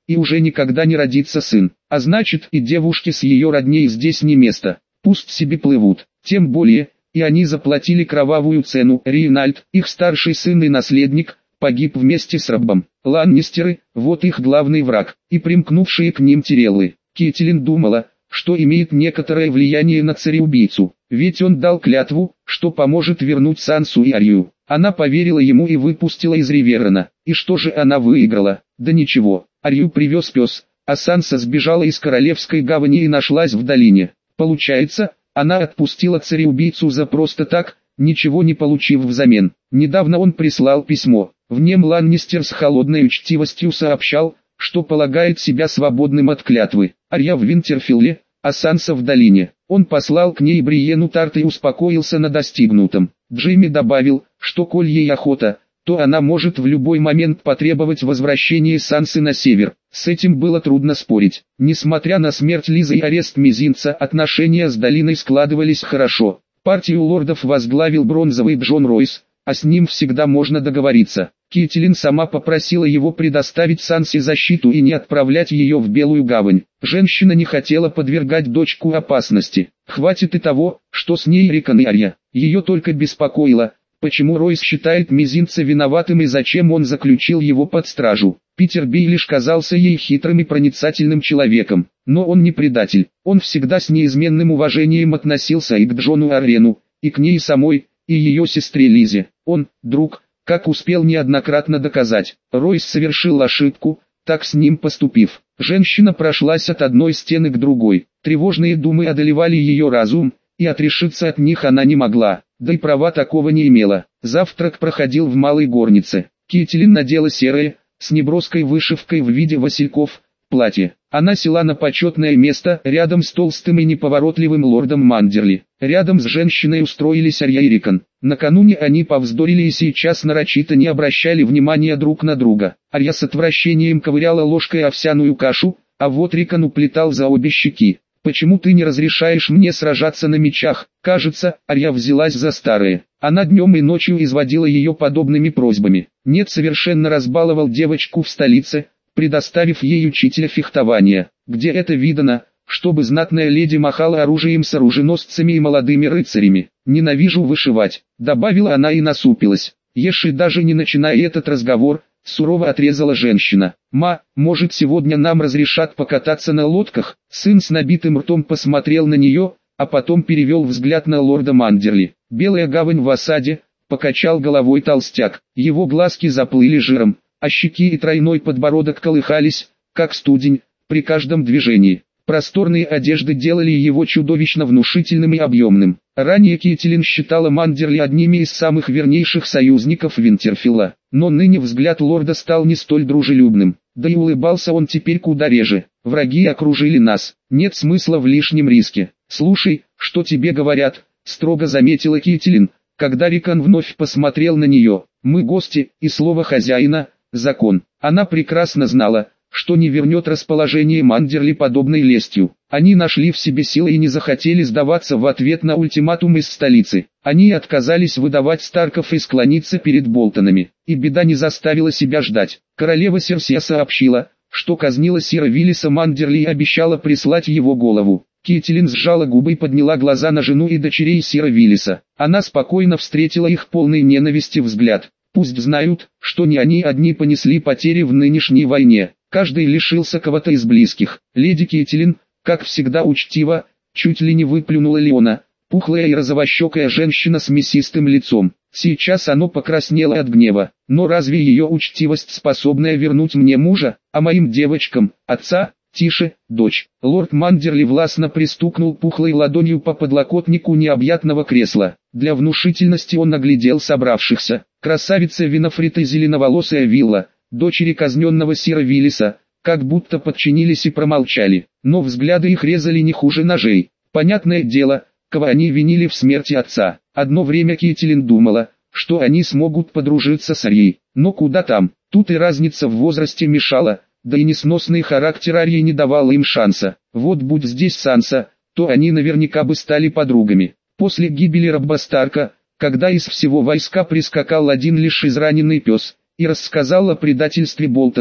[SPEAKER 1] и уже никогда не родится сын. А значит, и девушке с ее родней здесь не место. Пусть себе плывут. Тем более, и они заплатили кровавую цену. Рейнальд, их старший сын и наследник, погиб вместе с Роббом. Ланнистеры, вот их главный враг, и примкнувшие к ним Тиреллы. Кэтлин думала, что имеет некоторое влияние на цареубийцу, ведь он дал клятву, что поможет вернуть Сансу и Арью. Она поверила ему и выпустила из Риверона. И что же она выиграла? Да ничего, Арью привез пес, а Санса сбежала из Королевской гавани и нашлась в долине. Получается, она отпустила цареубийцу за просто так, ничего не получив взамен. Недавно он прислал письмо. В нем Ланнистер с холодной учтивостью сообщал, что полагает себя свободным от клятвы. Арья в Винтерфилле, а Санса в долине. Он послал к ней Бриену Тарт и успокоился на достигнутом. Джейми добавил, что коль ей охота, то она может в любой момент потребовать возвращения Сансы на север. С этим было трудно спорить. Несмотря на смерть Лизы и арест Мизинца, отношения с долиной складывались хорошо. Партию лордов возглавил бронзовый Джон Ройс, а с ним всегда можно договориться. Кэтлин сама попросила его предоставить Сансе защиту и не отправлять ее в Белую гавань. Женщина не хотела подвергать дочку опасности. Хватит и того, что с ней Рикон и Арья. Ее только беспокоило, почему Ройс считает Мизинца виноватым и зачем он заключил его под стражу. Питер Бейлиш казался ей хитрым и проницательным человеком, но он не предатель. Он всегда с неизменным уважением относился и к Джону Аррену, и к ней самой, и ее сестре Лизе. Он, друг, как успел неоднократно доказать. Ройс совершил ошибку, так с ним поступив. Женщина прошлась от одной стены к другой. Тревожные думы одолевали ее разум, и отрешиться от них она не могла, да и права такого не имела. Завтрак проходил в малой горнице. Кэтлин надела серое, с неброской вышивкой в виде васильков, платье. Она села на почетное место рядом с толстым и неповоротливым лордом Мандерли. Рядом с женщиной устроились Арья и Рикон. Накануне они повздорили и сейчас нарочито не обращали внимания друг на друга. Арья с отвращением ковыряла ложкой овсяную кашу, а вот Рикон уплетал за обе щеки. «Почему ты не разрешаешь мне сражаться на мечах?» Кажется, Арья взялась за старое. Она днем и ночью изводила ее подобными просьбами. Нет, совершенно разбаловал девочку в столице, предоставив ей учителя фехтования. Где это видано, чтобы знатная леди махала оружием с оруженосцами и молодыми рыцарями? «Ненавижу вышивать», — добавила она и насупилась. «Ешь и даже не начинай этот разговор», — сурово отрезала женщина. «Ма, может сегодня нам разрешат покататься на лодках?» Сын с набитым ртом посмотрел на нее, а потом перевел взгляд на лорда Мандерли. «Белая гавань в осаде», — покачал головой толстяк. Его глазки заплыли жиром, а щеки и тройной подбородок колыхались, как студень, при каждом движении. Просторные одежды делали его чудовищно внушительным и объемным. Ранее Кэтлин считала Мандерли одними из самых вернейших союзников Винтерфилла, но ныне взгляд лорда стал не столь дружелюбным, да и улыбался он теперь куда реже. «Враги окружили нас, нет смысла в лишнем риске. Слушай, что тебе говорят», — строго заметила Кэтлин, когда Рикон вновь посмотрел на нее. «Мы гости, и слово хозяина — закон». Она прекрасно знала, что не вернет расположение Мандерли подобной лестью. Они нашли в себе силы и не захотели сдаваться в ответ на ультиматум из столицы. Они отказались выдавать Старков и склониться перед Болтонами. И беда не заставила себя ждать. Королева Серсия сообщила, что казнила сира Виллиса Мандерли и обещала прислать его голову. Кэтлин сжала губы и подняла глаза на жену и дочерей сира Виллиса. Она спокойно встретила их полный ненависти взгляд. Пусть знают, что не они одни понесли потери в нынешней войне. Каждый лишился кого-то из близких. Леди Кэтлин, как всегда учтиво, чуть ли не выплюнула Леона, пухлая и розовощекая женщина с мясистым лицом. Сейчас оно покраснело от гнева. Но разве ее учтивость способная вернуть мне мужа, а моим девочкам, отца? Тише, дочь. Лорд Мандерли властно пристукнул пухлой ладонью по подлокотнику необъятного кресла. Для внушительности он оглядел собравшихся. Красавица Винофрита и зеленоволосая Вилла, дочери казненного сира Виллиса, как будто подчинились и промолчали, но взгляды их резали не хуже ножей. Понятное дело, кого они винили в смерти отца. Одно время Кэтлин думала, что они смогут подружиться с Арьей, но куда там, тут и разница в возрасте мешала, да и несносный характер Арьи не давал им шанса. Вот будь здесь Санса, то они наверняка бы стали подругами. После гибели Робба Старка, когда из всего войска прискакал один лишь израненный пес, и рассказал о предательстве Болтонов,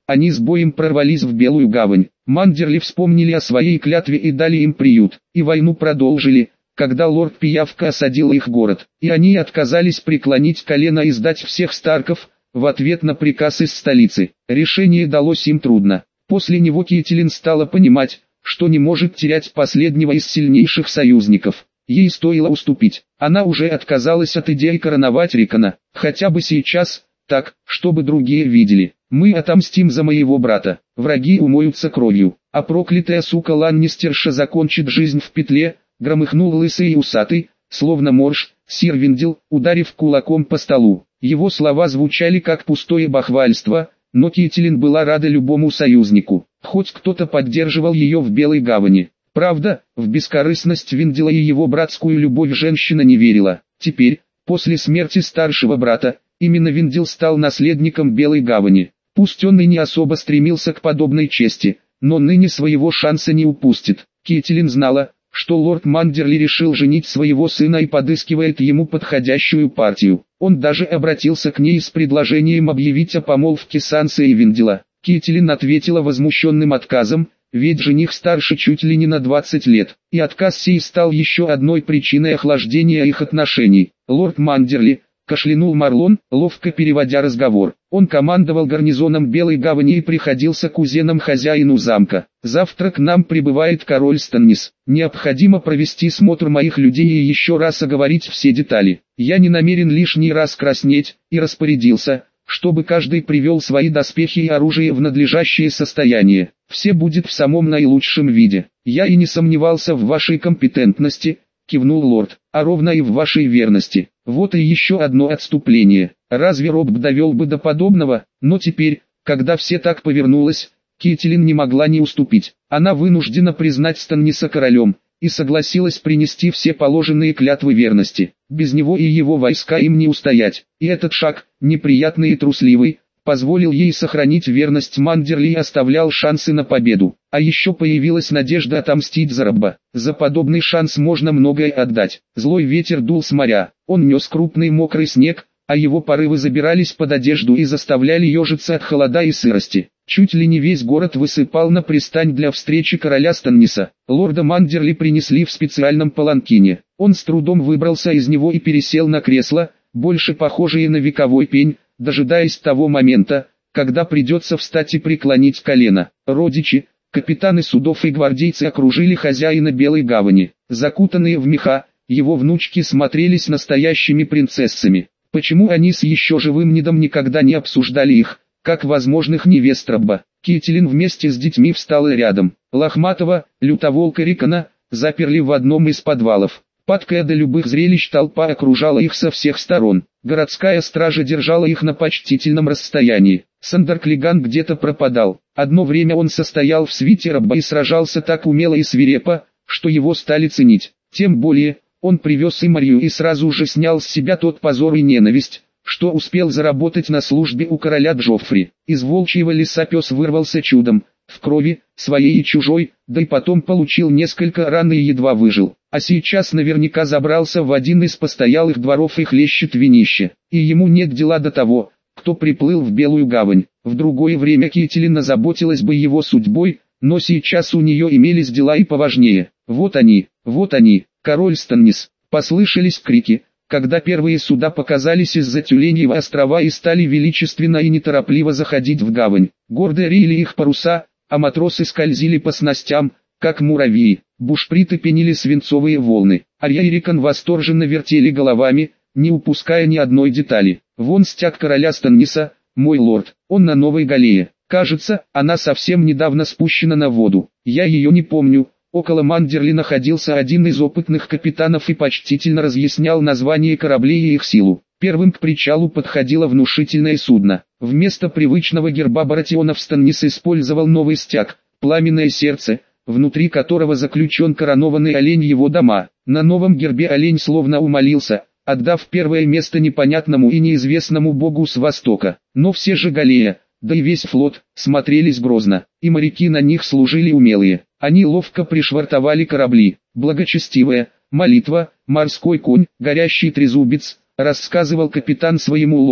[SPEAKER 1] Они с боем прорвались в Белую гавань. Мандерли вспомнили о своей клятве и дали им приют, и войну продолжили, когда лорд Пиявка осадил их город, и они отказались преклонить колено и сдать всех Старков, в ответ на приказ из столицы. Решение далось им трудно. После него Кейтилин стала понимать, что не может терять последнего из сильнейших союзников. Ей стоило уступить. Она уже отказалась от идеи короновать Рикона, хотя бы сейчас, так, чтобы другие видели. Мы отомстим за моего брата. Враги умоются кровью, а проклятая сука Ланнистерша закончит жизнь в петле, громыхнул лысый и усатый, словно морж, сир Виндил, ударив кулаком по столу. Его слова звучали как пустое бахвальство, но Кейтилин была рада любому союзнику. Хоть кто-то поддерживал ее в Белой гавани. Правда, в бескорыстность Виндила и его братскую любовь женщина не верила. Теперь, после смерти старшего брата, именно Виндил стал наследником Белой гавани. Пусть он и не особо стремился к подобной чести, но ныне своего шанса не упустит. Кейтилин знала, что лорд Мандерли решил женить своего сына и подыскивает ему подходящую партию. Он даже обратился к ней с предложением объявить о помолвке Сансы и Виндила. Кейтилин ответила возмущенным отказом, ведь жених старше чуть ли не на 20 лет, и отказ сей стал еще одной причиной охлаждения их отношений. Лорд Мандерли, кашлянул Марлон, ловко переводя разговор. Он командовал гарнизоном Белой гавани и приходился кузеном хозяину замка. Завтра к нам прибывает король Станнис. Необходимо провести смотр моих людей и еще раз оговорить все детали. Я не намерен лишний раз краснеть, и распорядился, чтобы каждый привел свои доспехи и оружие в надлежащее состояние. Все будет в самом наилучшем виде. Я и не сомневался в вашей компетентности, кивнул лорд, а ровно и в вашей верности. Вот и еще одно отступление. Разве Роб довел бы до подобного? Но теперь, когда все так повернулось, Кейтилин не могла не уступить. Она вынуждена признать Станниса королем, и согласилась принести все положенные клятвы верности. Без него и его войска им не устоять. И этот шаг, неприятный и трусливый, позволил ей сохранить верность Мандерли и оставлял шансы на победу. А еще появилась надежда отомстить за Робба. За подобный шанс можно многое отдать. Злой ветер дул с моря, он нес крупный мокрый снег, а его порывы забирались под одежду и заставляли ежиться от холода и сырости. Чуть ли не весь город высыпал на пристань для встречи короля Станниса. Лорда Мандерли принесли в специальном паланкине. Он с трудом выбрался из него и пересел на кресло, больше похожее на вековой пень, дожидаясь того момента, когда придется встать и преклонить колено. Родичи, капитаны судов и гвардейцы окружили хозяина Белой гавани. Закутанные в меха, его внучки смотрелись настоящими принцессами. Почему они с еще живым Нидом никогда не обсуждали их, как возможных невест Робба? Кейтилин вместе с детьми встала рядом. Лохматого, лютоволка Рикона, заперли в одном из подвалов. Падкая до любых зрелищ толпа окружала их со всех сторон. Городская стража держала их на почтительном расстоянии. Сандер Клиган где-то пропадал. Одно время он состоял в свите Робба и сражался так умело и свирепо, что его стали ценить. Тем более, он привез и Марию и сразу же снял с себя тот позор и ненависть, что успел заработать на службе у короля Джоффри. Из волчьего леса пес вырвался чудом, в крови, своей и чужой, да и потом получил несколько ран и едва выжил. А сейчас наверняка забрался в один из постоялых дворов и хлещет винище. И ему нет дела до того, кто приплыл в Белую гавань. В другое время Кейтилин озаботилась бы его судьбой, но сейчас у нее имелись дела и поважнее. Вот они, король Станнис. Послышались крики, когда первые суда показались из-за Тюленьего острова и стали величественно и неторопливо заходить в гавань. Гордо рили их паруса, а матросы скользили по снастям, как муравьи. Бушприты пенили свинцовые волны. Арья и Рикон восторженно вертели головами, не упуская ни одной детали. Вон стяг короля Станниса, мой лорд, он на новой галее. Кажется, она совсем недавно спущена на воду. Я ее не помню. Около Мандерли находился один из опытных капитанов и почтительно разъяснял название кораблей и их силу. Первым к причалу подходило внушительное судно. Вместо привычного герба Баратионов Станнис использовал новый стяг, пламенное сердце, внутри которого заключен коронованный олень его дома. На новом гербе олень словно умолился, отдав первое место непонятному и неизвестному богу с востока. Но все же галея, да и весь флот, смотрелись грозно, и моряки на них служили умелые. Они ловко пришвартовали корабли. Благочестивая, молитва, морской конь, горящий трезубец, рассказывал капитан своему лорду,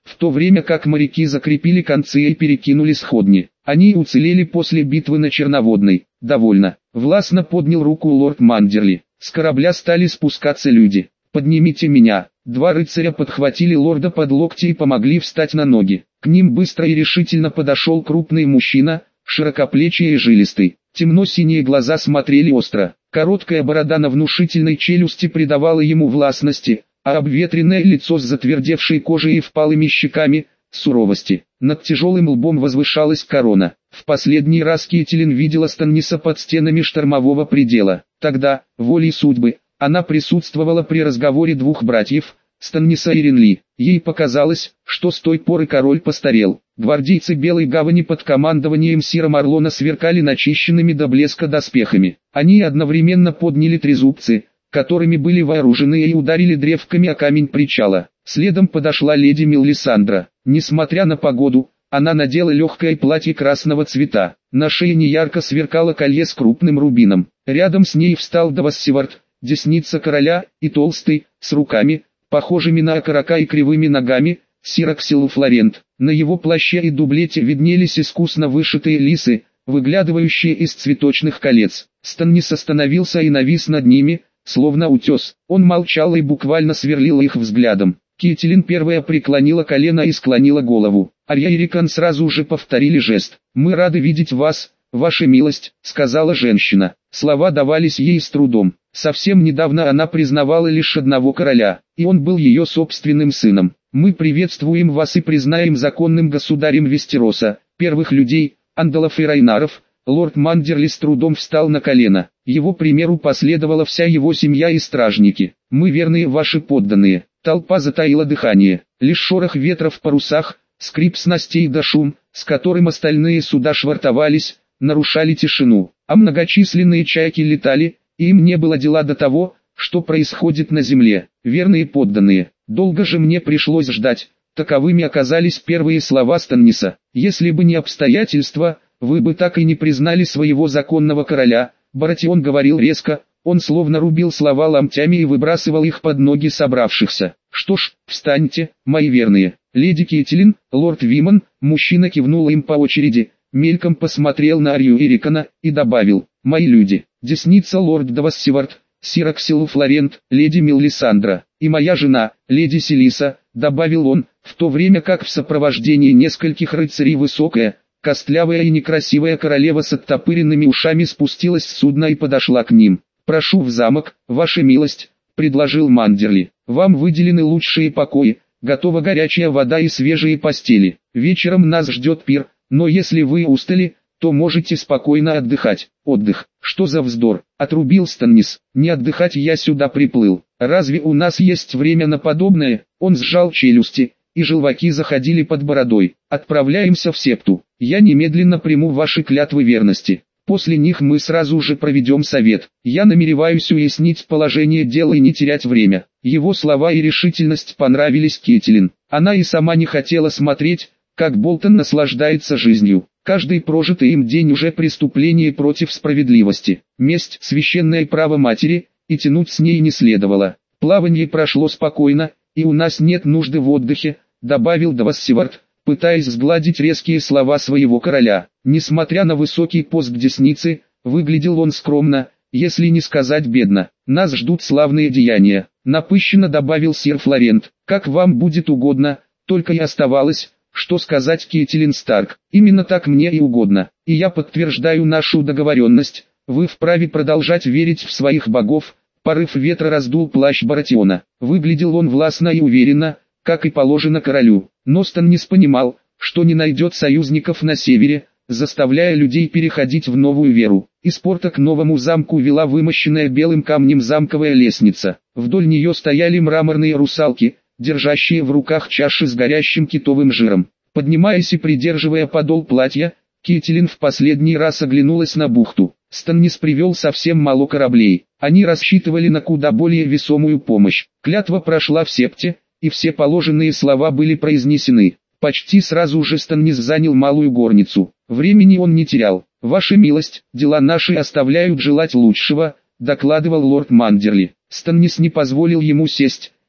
[SPEAKER 1] в то время как моряки закрепили концы и перекинули сходни. Они уцелели после битвы на Черноводной. Довольно. Властно поднял руку лорд Мандерли. С корабля стали спускаться люди. «Поднимите меня». Два рыцаря подхватили лорда под локти и помогли встать на ноги. К ним быстро и решительно подошел крупный мужчина, широкоплечий и жилистый. Темно-синие глаза смотрели остро. Короткая борода на внушительной челюсти придавала ему властности, а обветренное лицо с затвердевшей кожей и впалыми щеками – суровости. Над тяжелым лбом возвышалась корона. В последний раз Кетелин видела Станниса под стенами штормового предела. Тогда, волей судьбы, она присутствовала при разговоре двух братьев, Станниса и Ренли. Ей показалось, что с той поры король постарел. Гвардейцы Белой Гавани под командованием сира Марлона сверкали начищенными до блеска доспехами. Они одновременно подняли трезубцы, которыми были вооружены, и ударили древками о камень причала. Следом подошла леди Мелисандра. Несмотря на погоду, она надела легкое платье красного цвета. На шее неярко сверкало колье с крупным рубином. Рядом с ней встал Давассивард, десница короля, и толстый, с руками, похожими на окорока и кривыми ногами, сир Аксел Флорент. На его плаще и дублете виднелись искусно вышитые лисы, выглядывающие из цветочных колец. Станнис остановился и навис над ними, словно утес. Он молчал и буквально сверлил их взглядом. Кетелин первая преклонила колено и склонила голову. Арья и Рикон сразу же повторили жест. «Мы рады видеть вас, ваша милость», — сказала женщина. Слова давались ей с трудом. Совсем недавно она признавала лишь одного короля, и он был ее собственным сыном. «Мы приветствуем вас и признаем законным государем Вестероса, первых людей, андалов и райнаров». Лорд Мандерли с трудом встал на колено. Его примеру последовала вся его семья и стражники. «Мы верные ваши подданные». Толпа затаила дыхание. Лишь шорох ветра в парусах, скрип снастей да шум, с которым остальные суда швартовались, нарушали тишину. А многочисленные чайки летали, и им не было дела до того, что происходит на земле. «Верные подданные, долго же мне пришлось ждать», таковыми оказались первые слова Станниса. «Если бы не обстоятельства, вы бы так и не признали своего законного короля», Баратион говорил резко. Он словно рубил слова ломтями и выбрасывал их под ноги собравшихся. «Что ж, встаньте, мои верные». Леди Кетелин, лорд Вимон, мужчина кивнул им по очереди, мельком посмотрел на Арью и Рикона, и добавил: «Мои люди, десница лорд Давассивард, сир Аксел Флорент, леди Мелисандра, и моя жена, леди Селиса», добавил он, в то время как в сопровождении нескольких рыцарей высокая, костлявая и некрасивая королева с оттопыренными ушами спустилась с судна и подошла к ним. «Прошу в замок, ваша милость», — предложил Мандерли. «Вам выделены лучшие покои, готова горячая вода и свежие постели. Вечером нас ждет пир, но если вы устали, то можете спокойно отдыхать». «Отдых? Что за вздор?» — отрубил Станнис. «Не отдыхать я сюда приплыл. Разве у нас есть время на подобное?» Он сжал челюсти, и желваки заходили под бородой. «Отправляемся в септу. Я немедленно приму ваши клятвы верности. После них мы сразу же проведем совет. Я намереваюсь уяснить положение дела и не терять время». Его слова и решительность понравились Кетелин. Она и сама не хотела смотреть, как Болтон наслаждается жизнью. Каждый прожитый им день уже преступление против справедливости. Месть – священное право матери, и тянуть с ней не следовало. Плавание прошло спокойно, и у нас нет нужды в отдыхе, добавил Давассивард, пытаясь сгладить резкие слова своего короля. Несмотря на высокий пост десницы, выглядел он скромно, если не сказать бедно. «Нас ждут славные деяния», — напыщенно добавил сир Флорент. «Как вам будет угодно», только и оставалось, что сказать Кетелин Старк. «Именно так мне и угодно, и я подтверждаю нашу договоренность, вы вправе продолжать верить в своих богов». Порыв ветра раздул плащ Баратиона. Выглядел он властно и уверенно, как и положено королю. Но Станнис понимал, что не найдет союзников на севере, заставляя людей переходить в новую веру. Из порта к новому замку вела вымощенная белым камнем замковая лестница. Вдоль нее стояли мраморные русалки, держащие в руках чаши с горящим китовым жиром. Поднимаясь и придерживая подол платья, Кетелин в последний раз оглянулась на бухту. Станнис привел совсем мало кораблей. Они рассчитывали на куда более весомую помощь. Клятва прошла в септе, и все положенные слова были произнесены. Почти сразу же Станнис занял малую горницу. Времени он не терял. «Ваша милость, дела наши оставляют желать лучшего», — докладывал лорд Мандерли. Станнис не позволил ему сесть,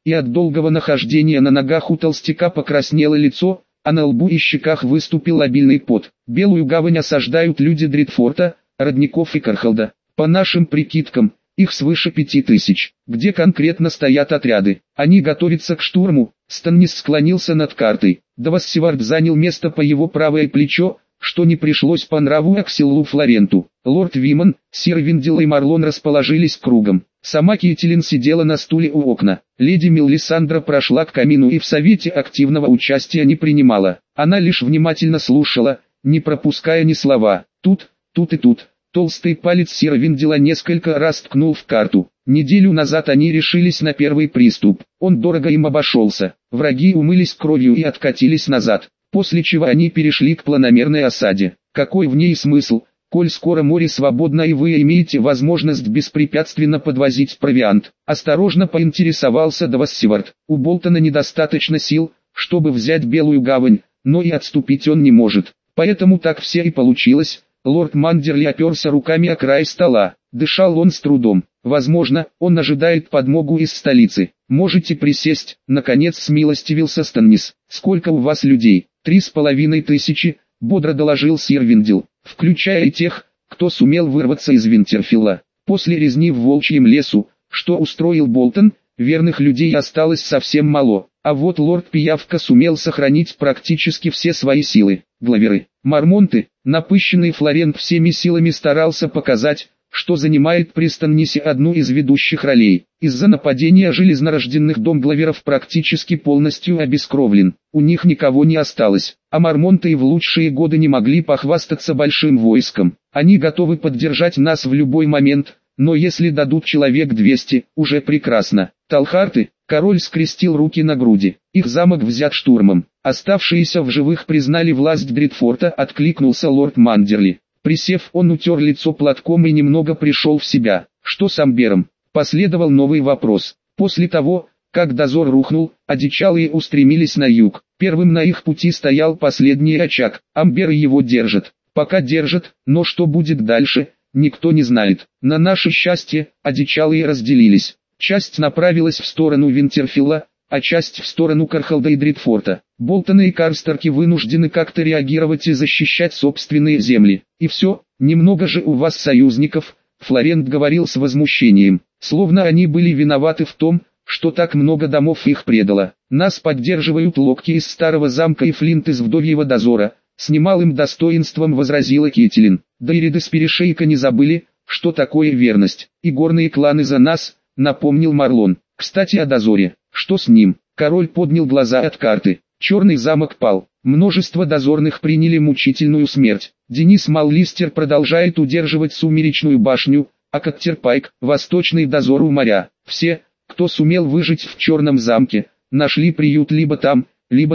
[SPEAKER 1] и от долгого нахождения на ногах у толстяка покраснело лицо, а на лбу и щеках выступил обильный пот. Белую гавань осаждают люди Дритфорта, Родников и Кархолда. По нашим прикидкам, их свыше 5000. Где конкретно стоят отряды? Они готовятся к штурму. Станнис склонился над картой. Двассевард занял место по его правое плечо, что не пришлось по нраву Акселу Флоренту. Лорд Вимон, сир Виндил и Марлон расположились кругом. Сама Кэтлин сидела на стуле у окна. Леди Мелисандра прошла к камину и в совете активного участия не принимала. Она лишь внимательно слушала, не пропуская ни слова. Тут и тут. Толстый палец сира Виндила несколько раз ткнул в карту. Неделю назад они решились на первый приступ. Он дорого им обошелся. Враги умылись кровью и откатились назад, после чего они перешли к планомерной осаде. Какой в ней смысл, коль скоро море свободно и вы имеете возможность беспрепятственно подвозить провиант? Осторожно поинтересовался Двассевард. У Болтона недостаточно сил, чтобы взять Белую гавань, но и отступить он не может. Поэтому так все и получилось. Лорд Мандерли оперся руками о край стола. Дышал он с трудом. Возможно, он ожидает подмогу из столицы. Можете присесть. Наконец смилостивился Станнис. Сколько у вас людей? 3500, бодро доложил сир Виндил, включая и тех, кто сумел вырваться из Винтерфилла. После резни в Волчьем лесу, что устроил Болтон, верных людей осталось совсем мало. А вот лорд Пиявка сумел сохранить практически все свои силы. Главеры, мормонты, напыщенный Флорент всеми силами старался показать, что занимает при Станнисе одну из ведущих ролей. Из-за нападения железнорожденных домглаверов практически полностью обескровлен. У них никого не осталось, а мормонты и в лучшие годы не могли похвастаться большим войском. Они готовы поддержать нас в любой момент, но если дадут человек 200, уже прекрасно. Талхарты, король скрестил руки на груди. Их замок взят штурмом. Оставшиеся в живых признали власть Дритфорта, откликнулся лорд Мандерли. Присев, он утер лицо платком и немного пришел в себя. Что с Амбером? Последовал новый вопрос. После того, как дозор рухнул, одичалые устремились на юг. Первым на их пути стоял последний очаг. Амбер его держит. Пока держит, но что будет дальше, никто не знает. На наше счастье, одичалые разделились. Часть направилась в сторону Винтерфилла, а часть в сторону Кархолда и Дритфорта. Болтоны и Карстерки вынуждены как-то реагировать и защищать собственные земли. И все, немного же у вас союзников, Флорент говорил с возмущением, словно они были виноваты в том, что так много домов их предало. Нас поддерживают Локки из Старого замка и Флинт из Вдовьего дозора, с немалым достоинством возразила Кэтлин. Да и ряды с перешейка не забыли, что такое верность. И горные кланы за нас, напомнил Марлон. Кстати о дозоре, что с ним? Король поднял глаза от карты. Черный замок пал. Множество дозорных приняли мучительную смерть. Денис Маллистер продолжает удерживать Сумеречную башню, а Каттерпайк – восточный дозор у моря. Все, кто сумел выжить в Черном замке, нашли приют либо там,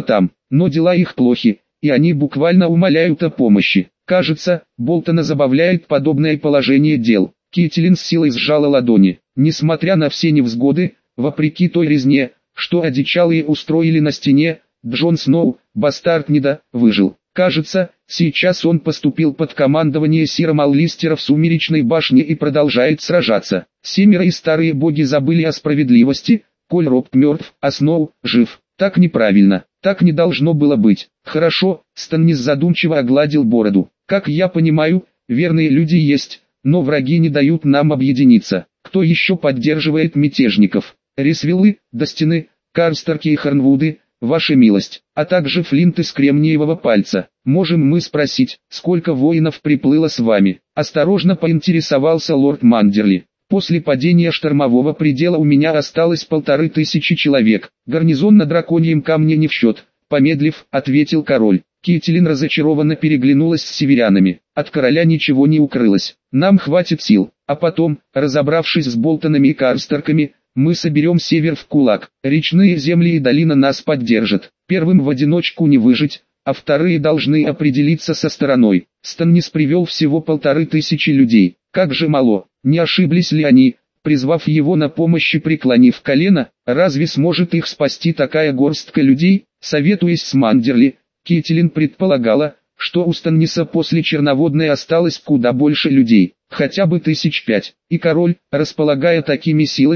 [SPEAKER 1] но дела их плохи, и они буквально умоляют о помощи. Кажется, Болтона забавляет подобное положение дел. Кэтлин с силой сжала ладони. Несмотря на все невзгоды, вопреки той резне, что одичалые устроили на стене, Джон Сноу, бастард Неда, выжил. Кажется, сейчас он поступил под командование сира Маллистера в Сумеречной башне и продолжает сражаться. Семеро и старые боги забыли о справедливости, коль Роб мертв, а Сноу жив. Так неправильно, так не должно было быть. Хорошо, Станнис задумчиво огладил бороду. Как я понимаю, верные люди есть, но враги не дают нам объединиться. Кто еще поддерживает мятежников? Рисвиллы, Достины, Карстерки и Хорнвуды, ваша милость, а также Флинт из Кремниевого пальца. Можем мы спросить, сколько воинов приплыло с вами? Осторожно поинтересовался лорд Мандерли. После падения штормового предела у меня осталось 1500 человек. Гарнизон на Драконьем камне не в счет. Помедлив, ответил король. Кэтлин разочарованно переглянулась с северянами. От короля ничего не укрылось. Нам хватит сил, а потом, разобравшись с Болтонами и Карстерками, мы соберем север в кулак. Речные земли и долина нас поддержат. Первым в одиночку не выжить, а вторые должны определиться со стороной. Станнис привел всего 1500 людей. Как же мало, не ошиблись ли они, призвав его на помощь и преклонив колено? Разве сможет их спасти такая горстка людей? Советуясь с Мандерли, Кэтлин предполагала, что у Станниса после Черноводной осталось куда больше людей, хотя бы 5000, и король, располагая такими силами,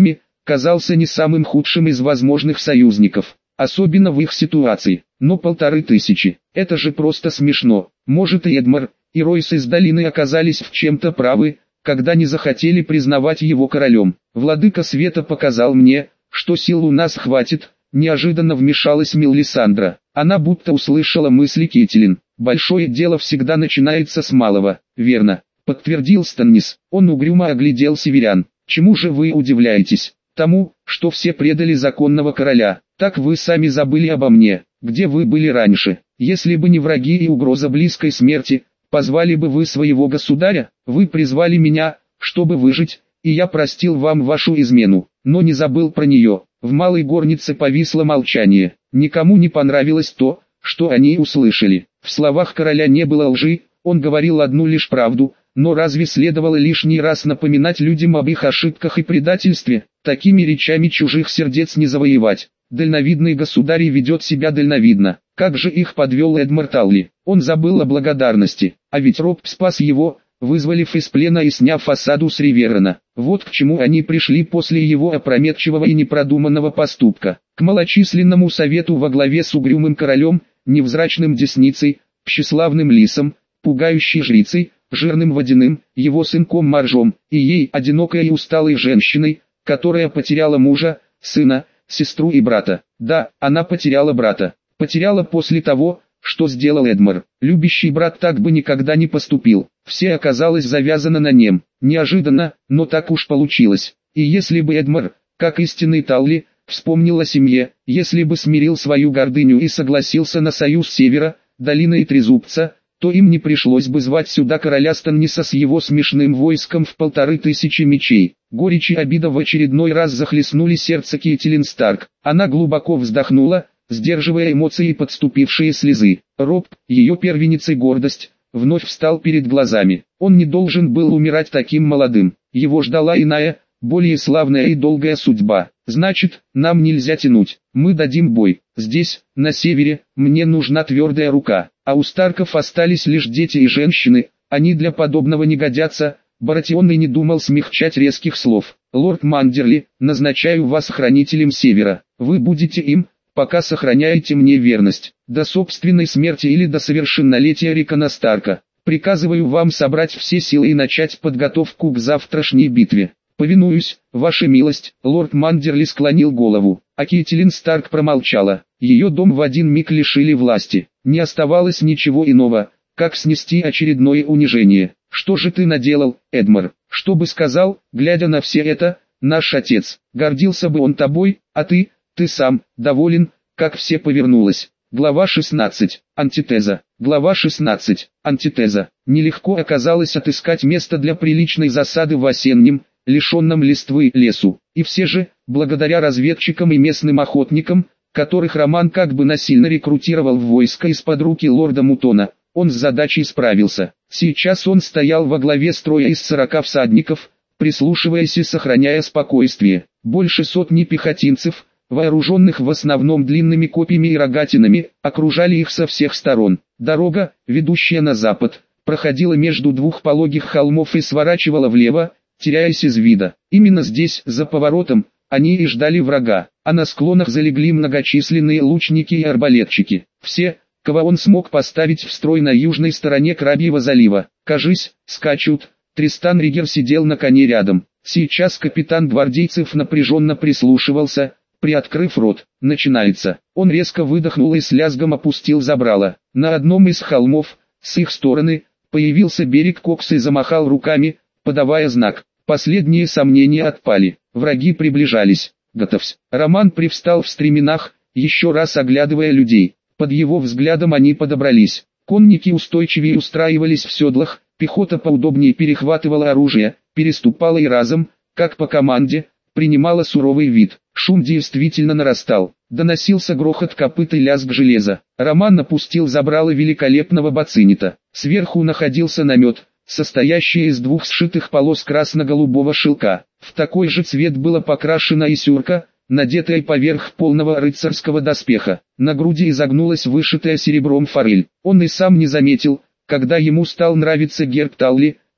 [SPEAKER 1] казался не самым худшим из возможных союзников, особенно в их ситуации. Но 1500, это же просто смешно. Может, и Эдмар, и Ройс из долины оказались в чем-то правы, когда не захотели признавать его королем. Владыка Света показал мне, что сил у нас хватит, неожиданно вмешалась Мелисандра. Она будто услышала мысли Кетелин. Большое дело всегда начинается с малого, верно, подтвердил Станнис. Он угрюмо оглядел северян. Чему же вы удивляетесь? Тому, что все предали законного короля. Так вы сами забыли обо мне. Где вы были раньше? Если бы не враги и угроза близкой смерти, позвали бы вы своего государя? Вы призвали меня, чтобы выжить, и я простил вам вашу измену, но не забыл про нее. В малой горнице повисло молчание. Никому не понравилось то, что они услышали. В словах короля не было лжи, он говорил одну лишь правду, но разве следовало лишний раз напоминать людям об их ошибках и предательстве? Такими речами чужих сердец не завоевать. Дальновидный государь ведет себя дальновидно. Как же их подвел Эдмар Талли? Он забыл о благодарности, а ведь Роб спас его, вызволив из плена и сняв осаду с Риверена. Вот к чему они пришли после его опрометчивого и непродуманного поступка. К малочисленному совету во главе с угрюмым королем, невзрачным десницей, тщеславным лисом, пугающей жрицей, жирным водяным, его сынком Маржом, и ей, одинокой и усталой женщиной, которая потеряла мужа, сына, сестру и брата. Да, она потеряла брата. Потеряла после того, что сделал Эдмар. Любящий брат так бы никогда не поступил. Все оказалось завязано на нем. Неожиданно, но так уж получилось. И если бы Эдмар, как истинный Талли, вспомнил о семье, если бы смирил свою гордыню и согласился на союз Севера, Долины и Трезубца, то им не пришлось бы звать сюда короля Станниса с его смешным войском в 1500 мечей. Горечь и обида в очередной раз захлестнули сердце Кетелин Старк. Она глубоко вздохнула, сдерживая эмоции и подступившие слезы. Роб, ее первенец и гордость, вновь встал перед глазами. Он не должен был умирать таким молодым. Его ждала иная, более славная и долгая судьба. Значит, нам нельзя тянуть. Мы дадим бой. Здесь, на севере, мне нужна твердая рука. А у Старков остались лишь дети и женщины, они для подобного не годятся. Баратион и не думал смягчать резких слов. Лорд Мандерли, назначаю вас хранителем севера. Вы будете им, пока сохраняете мне верность, до собственной смерти или до совершеннолетия Рикона Старка. Приказываю вам собрать все силы и начать подготовку к завтрашней битве. Повинуюсь, ваша милость. Лорд Мандерли склонил голову, а Кетелин Старк промолчала. Ее дом в один миг лишили власти. Не оставалось ничего иного, как снести очередное унижение. Что же ты наделал, Эдмар? Что бы сказал, глядя на все это, наш отец? Гордился бы он тобой, а ты сам, доволен, как все повернулось. Глава 16. Антитеза. Глава 16. Антитеза. Нелегко оказалось отыскать место для приличной засады в осеннем, лишенном листвы лесу. И все же, благодаря разведчикам и местным охотникам, которых Роман как бы насильно рекрутировал в войско из-под руки лорда Мутона, он с задачей справился. Сейчас он стоял во главе строя из 40 всадников, прислушиваясь и сохраняя спокойствие. Больше сотни пехотинцев, вооруженных в основном длинными копьями и рогатинами, окружали их со всех сторон. Дорога, ведущая на запад, проходила между двух пологих холмов и сворачивала влево, теряясь из вида. Именно здесь, за поворотом, они и ждали врага, а на склонах залегли многочисленные лучники и арбалетчики. Все, кого он смог поставить в строй на южной стороне Крабьего залива. Кажись, скачут. Тристан Ригер сидел на коне рядом. Сейчас капитан гвардейцев напряженно прислушивался, приоткрыв рот. Начинается. Он резко выдохнул и с лязгом опустил забрало. На одном из холмов, с их стороны, появился берег Кокс и замахал руками, подавая знак. Последние сомнения отпали. Враги приближались. Готовься. Роман привстал в стременах, еще раз оглядывая людей. Под его взглядом они подобрались. Конники устойчивее устраивались в седлах, пехота поудобнее перехватывала оружие, переступала и разом, как по команде, принимала суровый вид. Шум действительно нарастал. Доносился грохот копыт и лязг железа. Роман напустил забрало великолепного бацинита. Сверху находился намет, состоящий из двух сшитых полос красно-голубого шелка. В такой же цвет была покрашена и сюрка, надетая поверх полного рыцарского доспеха. На груди изогнулась вышитая серебром форель. Он и сам не заметил, когда ему стал нравиться герб Талли,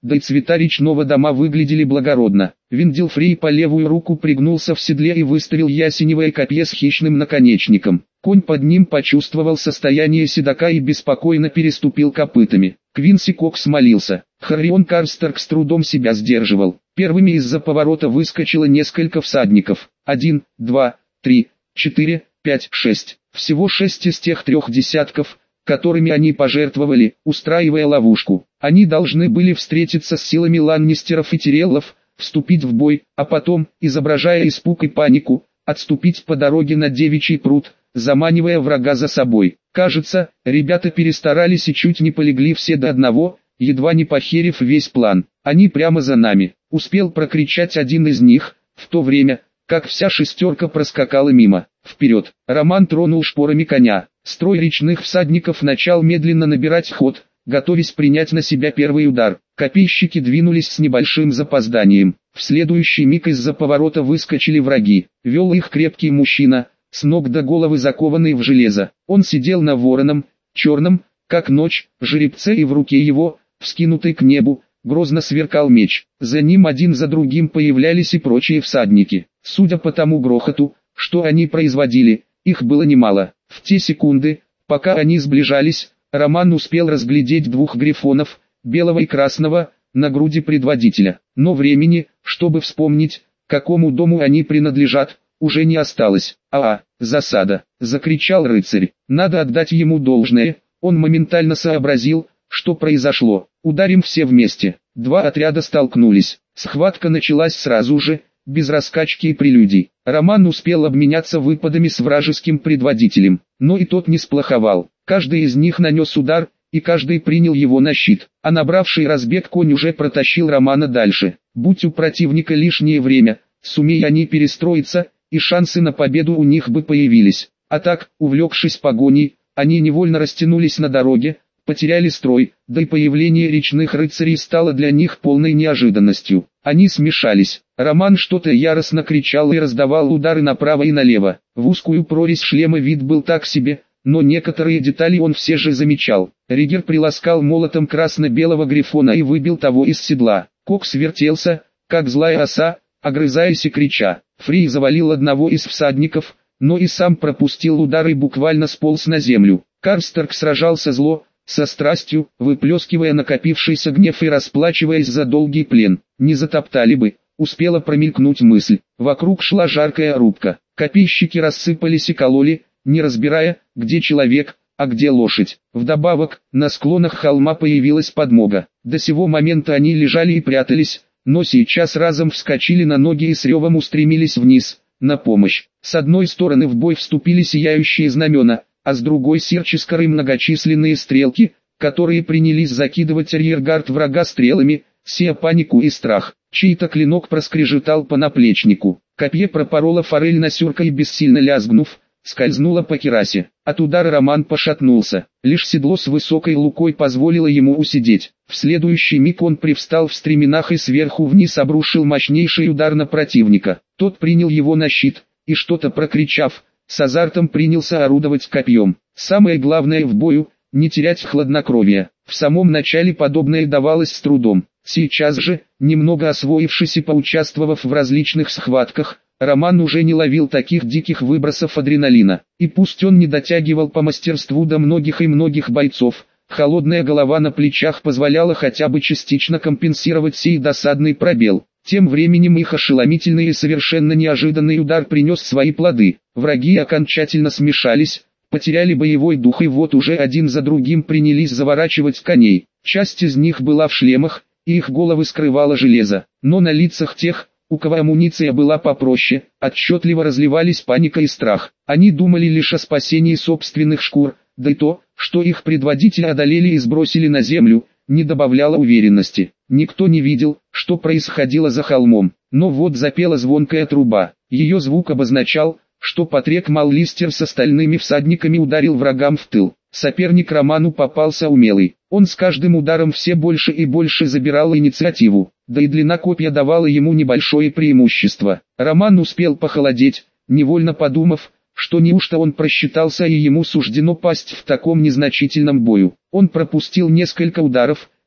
[SPEAKER 1] да и цвета речного дома выглядели благородно. Виндилфрей по левую руку пригнулся в седле и выставил ясеневое копье с хищным наконечником. Конь под ним почувствовал состояние седока и беспокойно переступил копытами. Квинси Кокс молился. Харион Карстерк с трудом себя сдерживал. Первыми из-за поворота выскочило несколько всадников. 1, 2, 3, 4, 5, 6. Всего 6 из тех 3 десятков, которыми они пожертвовали, устраивая ловушку. Они должны были встретиться с силами ланнистеров и тиреллов, вступить в бой, а потом, изображая испуг и панику, отступить по дороге на Девичий пруд, заманивая врага за собой. Кажется, ребята перестарались и чуть не полегли все до одного, едва не похерив весь план. Они прямо за нами, успел прокричать один из них, в то время, как вся шестерка проскакала мимо. Вперед! Роман тронул шпорами коня. Строй речных всадников начал медленно набирать ход, готовясь принять на себя первый удар. Копейщики двинулись с небольшим запозданием. В следующий миг из-за поворота выскочили враги. Вел их крепкий мужчина, с ног до головы закованный в железо. Он сидел на вороном, черном, как ночь, жеребце, и в руке его, вскинутый к небу, грозно сверкал меч. За ним один за другим появлялись и прочие всадники. Судя по тому грохоту, что они производили, их было немало. В те секунды, пока они сближались, Роман успел разглядеть 2 грифонов, белого и красного, на груди предводителя. Но времени, чтобы вспомнить, какому дому они принадлежат, уже не осталось. Засада!» — закричал рыцарь. Надо отдать ему должное, он моментально сообразил, что произошло. «Ударим все вместе». 2 отряда столкнулись. Схватка началась сразу же, без раскачки и прелюдий. Роман успел обменяться выпадами с вражеским предводителем, но и тот не сплоховал. Каждый из них нанес удар, и каждый принял его на щит, а набравший разбег конь уже протащил Романа дальше. Будь у противника лишнее время, сумея они перестроиться, и шансы на победу у них бы появились. А так, увлекшись погоней, они невольно растянулись на дороге, потеряли строй, да и появление речных рыцарей стало для них полной неожиданностью. Они смешались. Роман что-то яростно кричал и раздавал удары направо и налево. В узкую прорезь шлема вид был так себе, но некоторые детали он все же замечал. Ригер приласкал молотом красно-белого грифона и выбил того из седла. Кокс вертелся, как злая оса, огрызаясь и крича. Фрей завалил одного из всадников, но и сам пропустил удар и буквально сполз на землю. Карстерк сражался зло, со страстью, выплескивая накопившийся гнев и расплачиваясь за долгий плен. Не затоптали бы, успела промелькнуть мысль. Вокруг шла жаркая рубка. Копейщики рассыпались и кололи, не разбирая, где человек, а где лошадь. Вдобавок, на склонах холма появилась подмога. До сего момента они лежали и прятались, но сейчас разом вскочили на ноги и с ревом устремились вниз, на помощь. С одной стороны в бой вступили сияющие знамена, а с другой Сирческары многочисленные стрелки, которые принялись закидывать арьергард врага стрелами, сея панику и страх. Чей-то клинок проскрежетал по наплечнику. Копье пропороло форель Насюрка и, бессильно лязгнув, скользнуло по кирасе. От удара Роман пошатнулся. Лишь седло с высокой лукой позволило ему усидеть. В следующий миг он привстал в стременах и сверху вниз обрушил мощнейший удар на противника. Тот принял его на щит, и что-то прокричав, с азартом принялся орудовать копьем. Самое главное в бою – не терять хладнокровие. В самом начале подобное давалось с трудом. Сейчас же, немного освоившись и поучаствовав в различных схватках, Роман уже не ловил таких диких выбросов адреналина. И пусть он не дотягивал по мастерству до многих и многих бойцов, холодная голова на плечах позволяла хотя бы частично компенсировать сей досадный пробел. Тем временем их ошеломительный и совершенно неожиданный удар принес свои плоды. Враги окончательно смешались, потеряли боевой дух и вот уже один за другим принялись заворачивать коней. Часть из них была в шлемах, и их головы скрывало железо. Но на лицах тех, у кого амуниция была попроще, отчетливо разливались паника и страх. Они думали лишь о спасении собственных шкур, да и то, что их предводителя одолели и сбросили на землю, не добавляло уверенности. Никто не видел, что происходило за холмом, но вот запела звонкая труба. Ее звук обозначал, что Патрик Маллистер с остальными всадниками ударил врагам в тыл. Соперник Роману попался умелый. Он с каждым ударом все больше и больше забирал инициативу, да и длина копья давала ему небольшое преимущество. Роман успел похолодеть, невольно подумав, что неужто он просчитался и ему суждено пасть в таком незначительном бою. Он пропустил несколько ударов,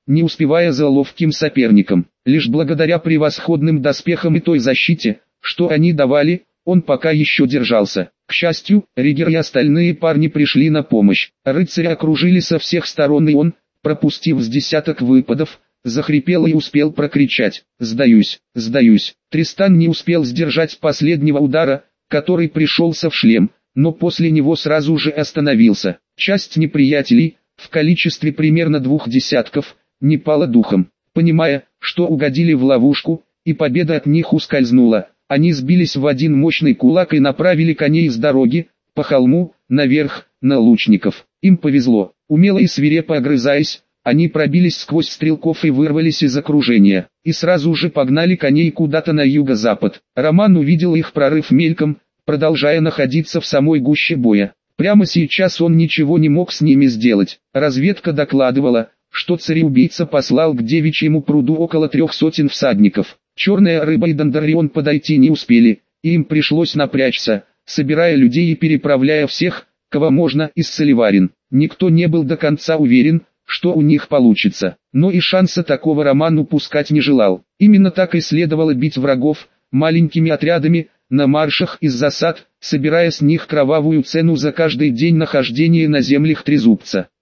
[SPEAKER 1] не успевая за ловким соперником. Лишь благодаря превосходным доспехам и той защите, что они давали, он пока еще держался. К счастью, Ригер и остальные парни пришли на помощь. Рыцари окружили со всех сторон, и он, пропустив с десяток выпадов, захрипел и успел прокричать: «Сдаюсь, сдаюсь». Тристан не успел сдержать последнего удара, который пришелся в шлем, но после него сразу же остановился. Часть неприятелей, в количестве примерно 2 десятков, не пала духом. Понимая, что угодили в ловушку, и победа от них ускользнула, они сбились в один мощный кулак и направили коней с дороги, по холму, наверх, на лучников. Им повезло. Умело и свирепо огрызаясь, они пробились сквозь стрелков и вырвались из окружения, и сразу же погнали коней куда-то на юго-запад. Роман увидел их прорыв мельком, продолжая находиться в самой гуще боя. Прямо сейчас он ничего не мог с ними сделать. Разведка докладывала, что цареубийца послал к Девичьему пруду около 300 всадников. Черная рыба и Дондаррион подойти не успели, и им пришлось напрячься, собирая людей и переправляя всех, кого можно, из Соливарин. Никто не был до конца уверен, что у них получится, но и шанса такого Роман упускать не желал. Именно так и следовало бить врагов, маленькими отрядами, на маршах из засад, собирая с них кровавую цену за каждый день нахождения на землях Трезубца.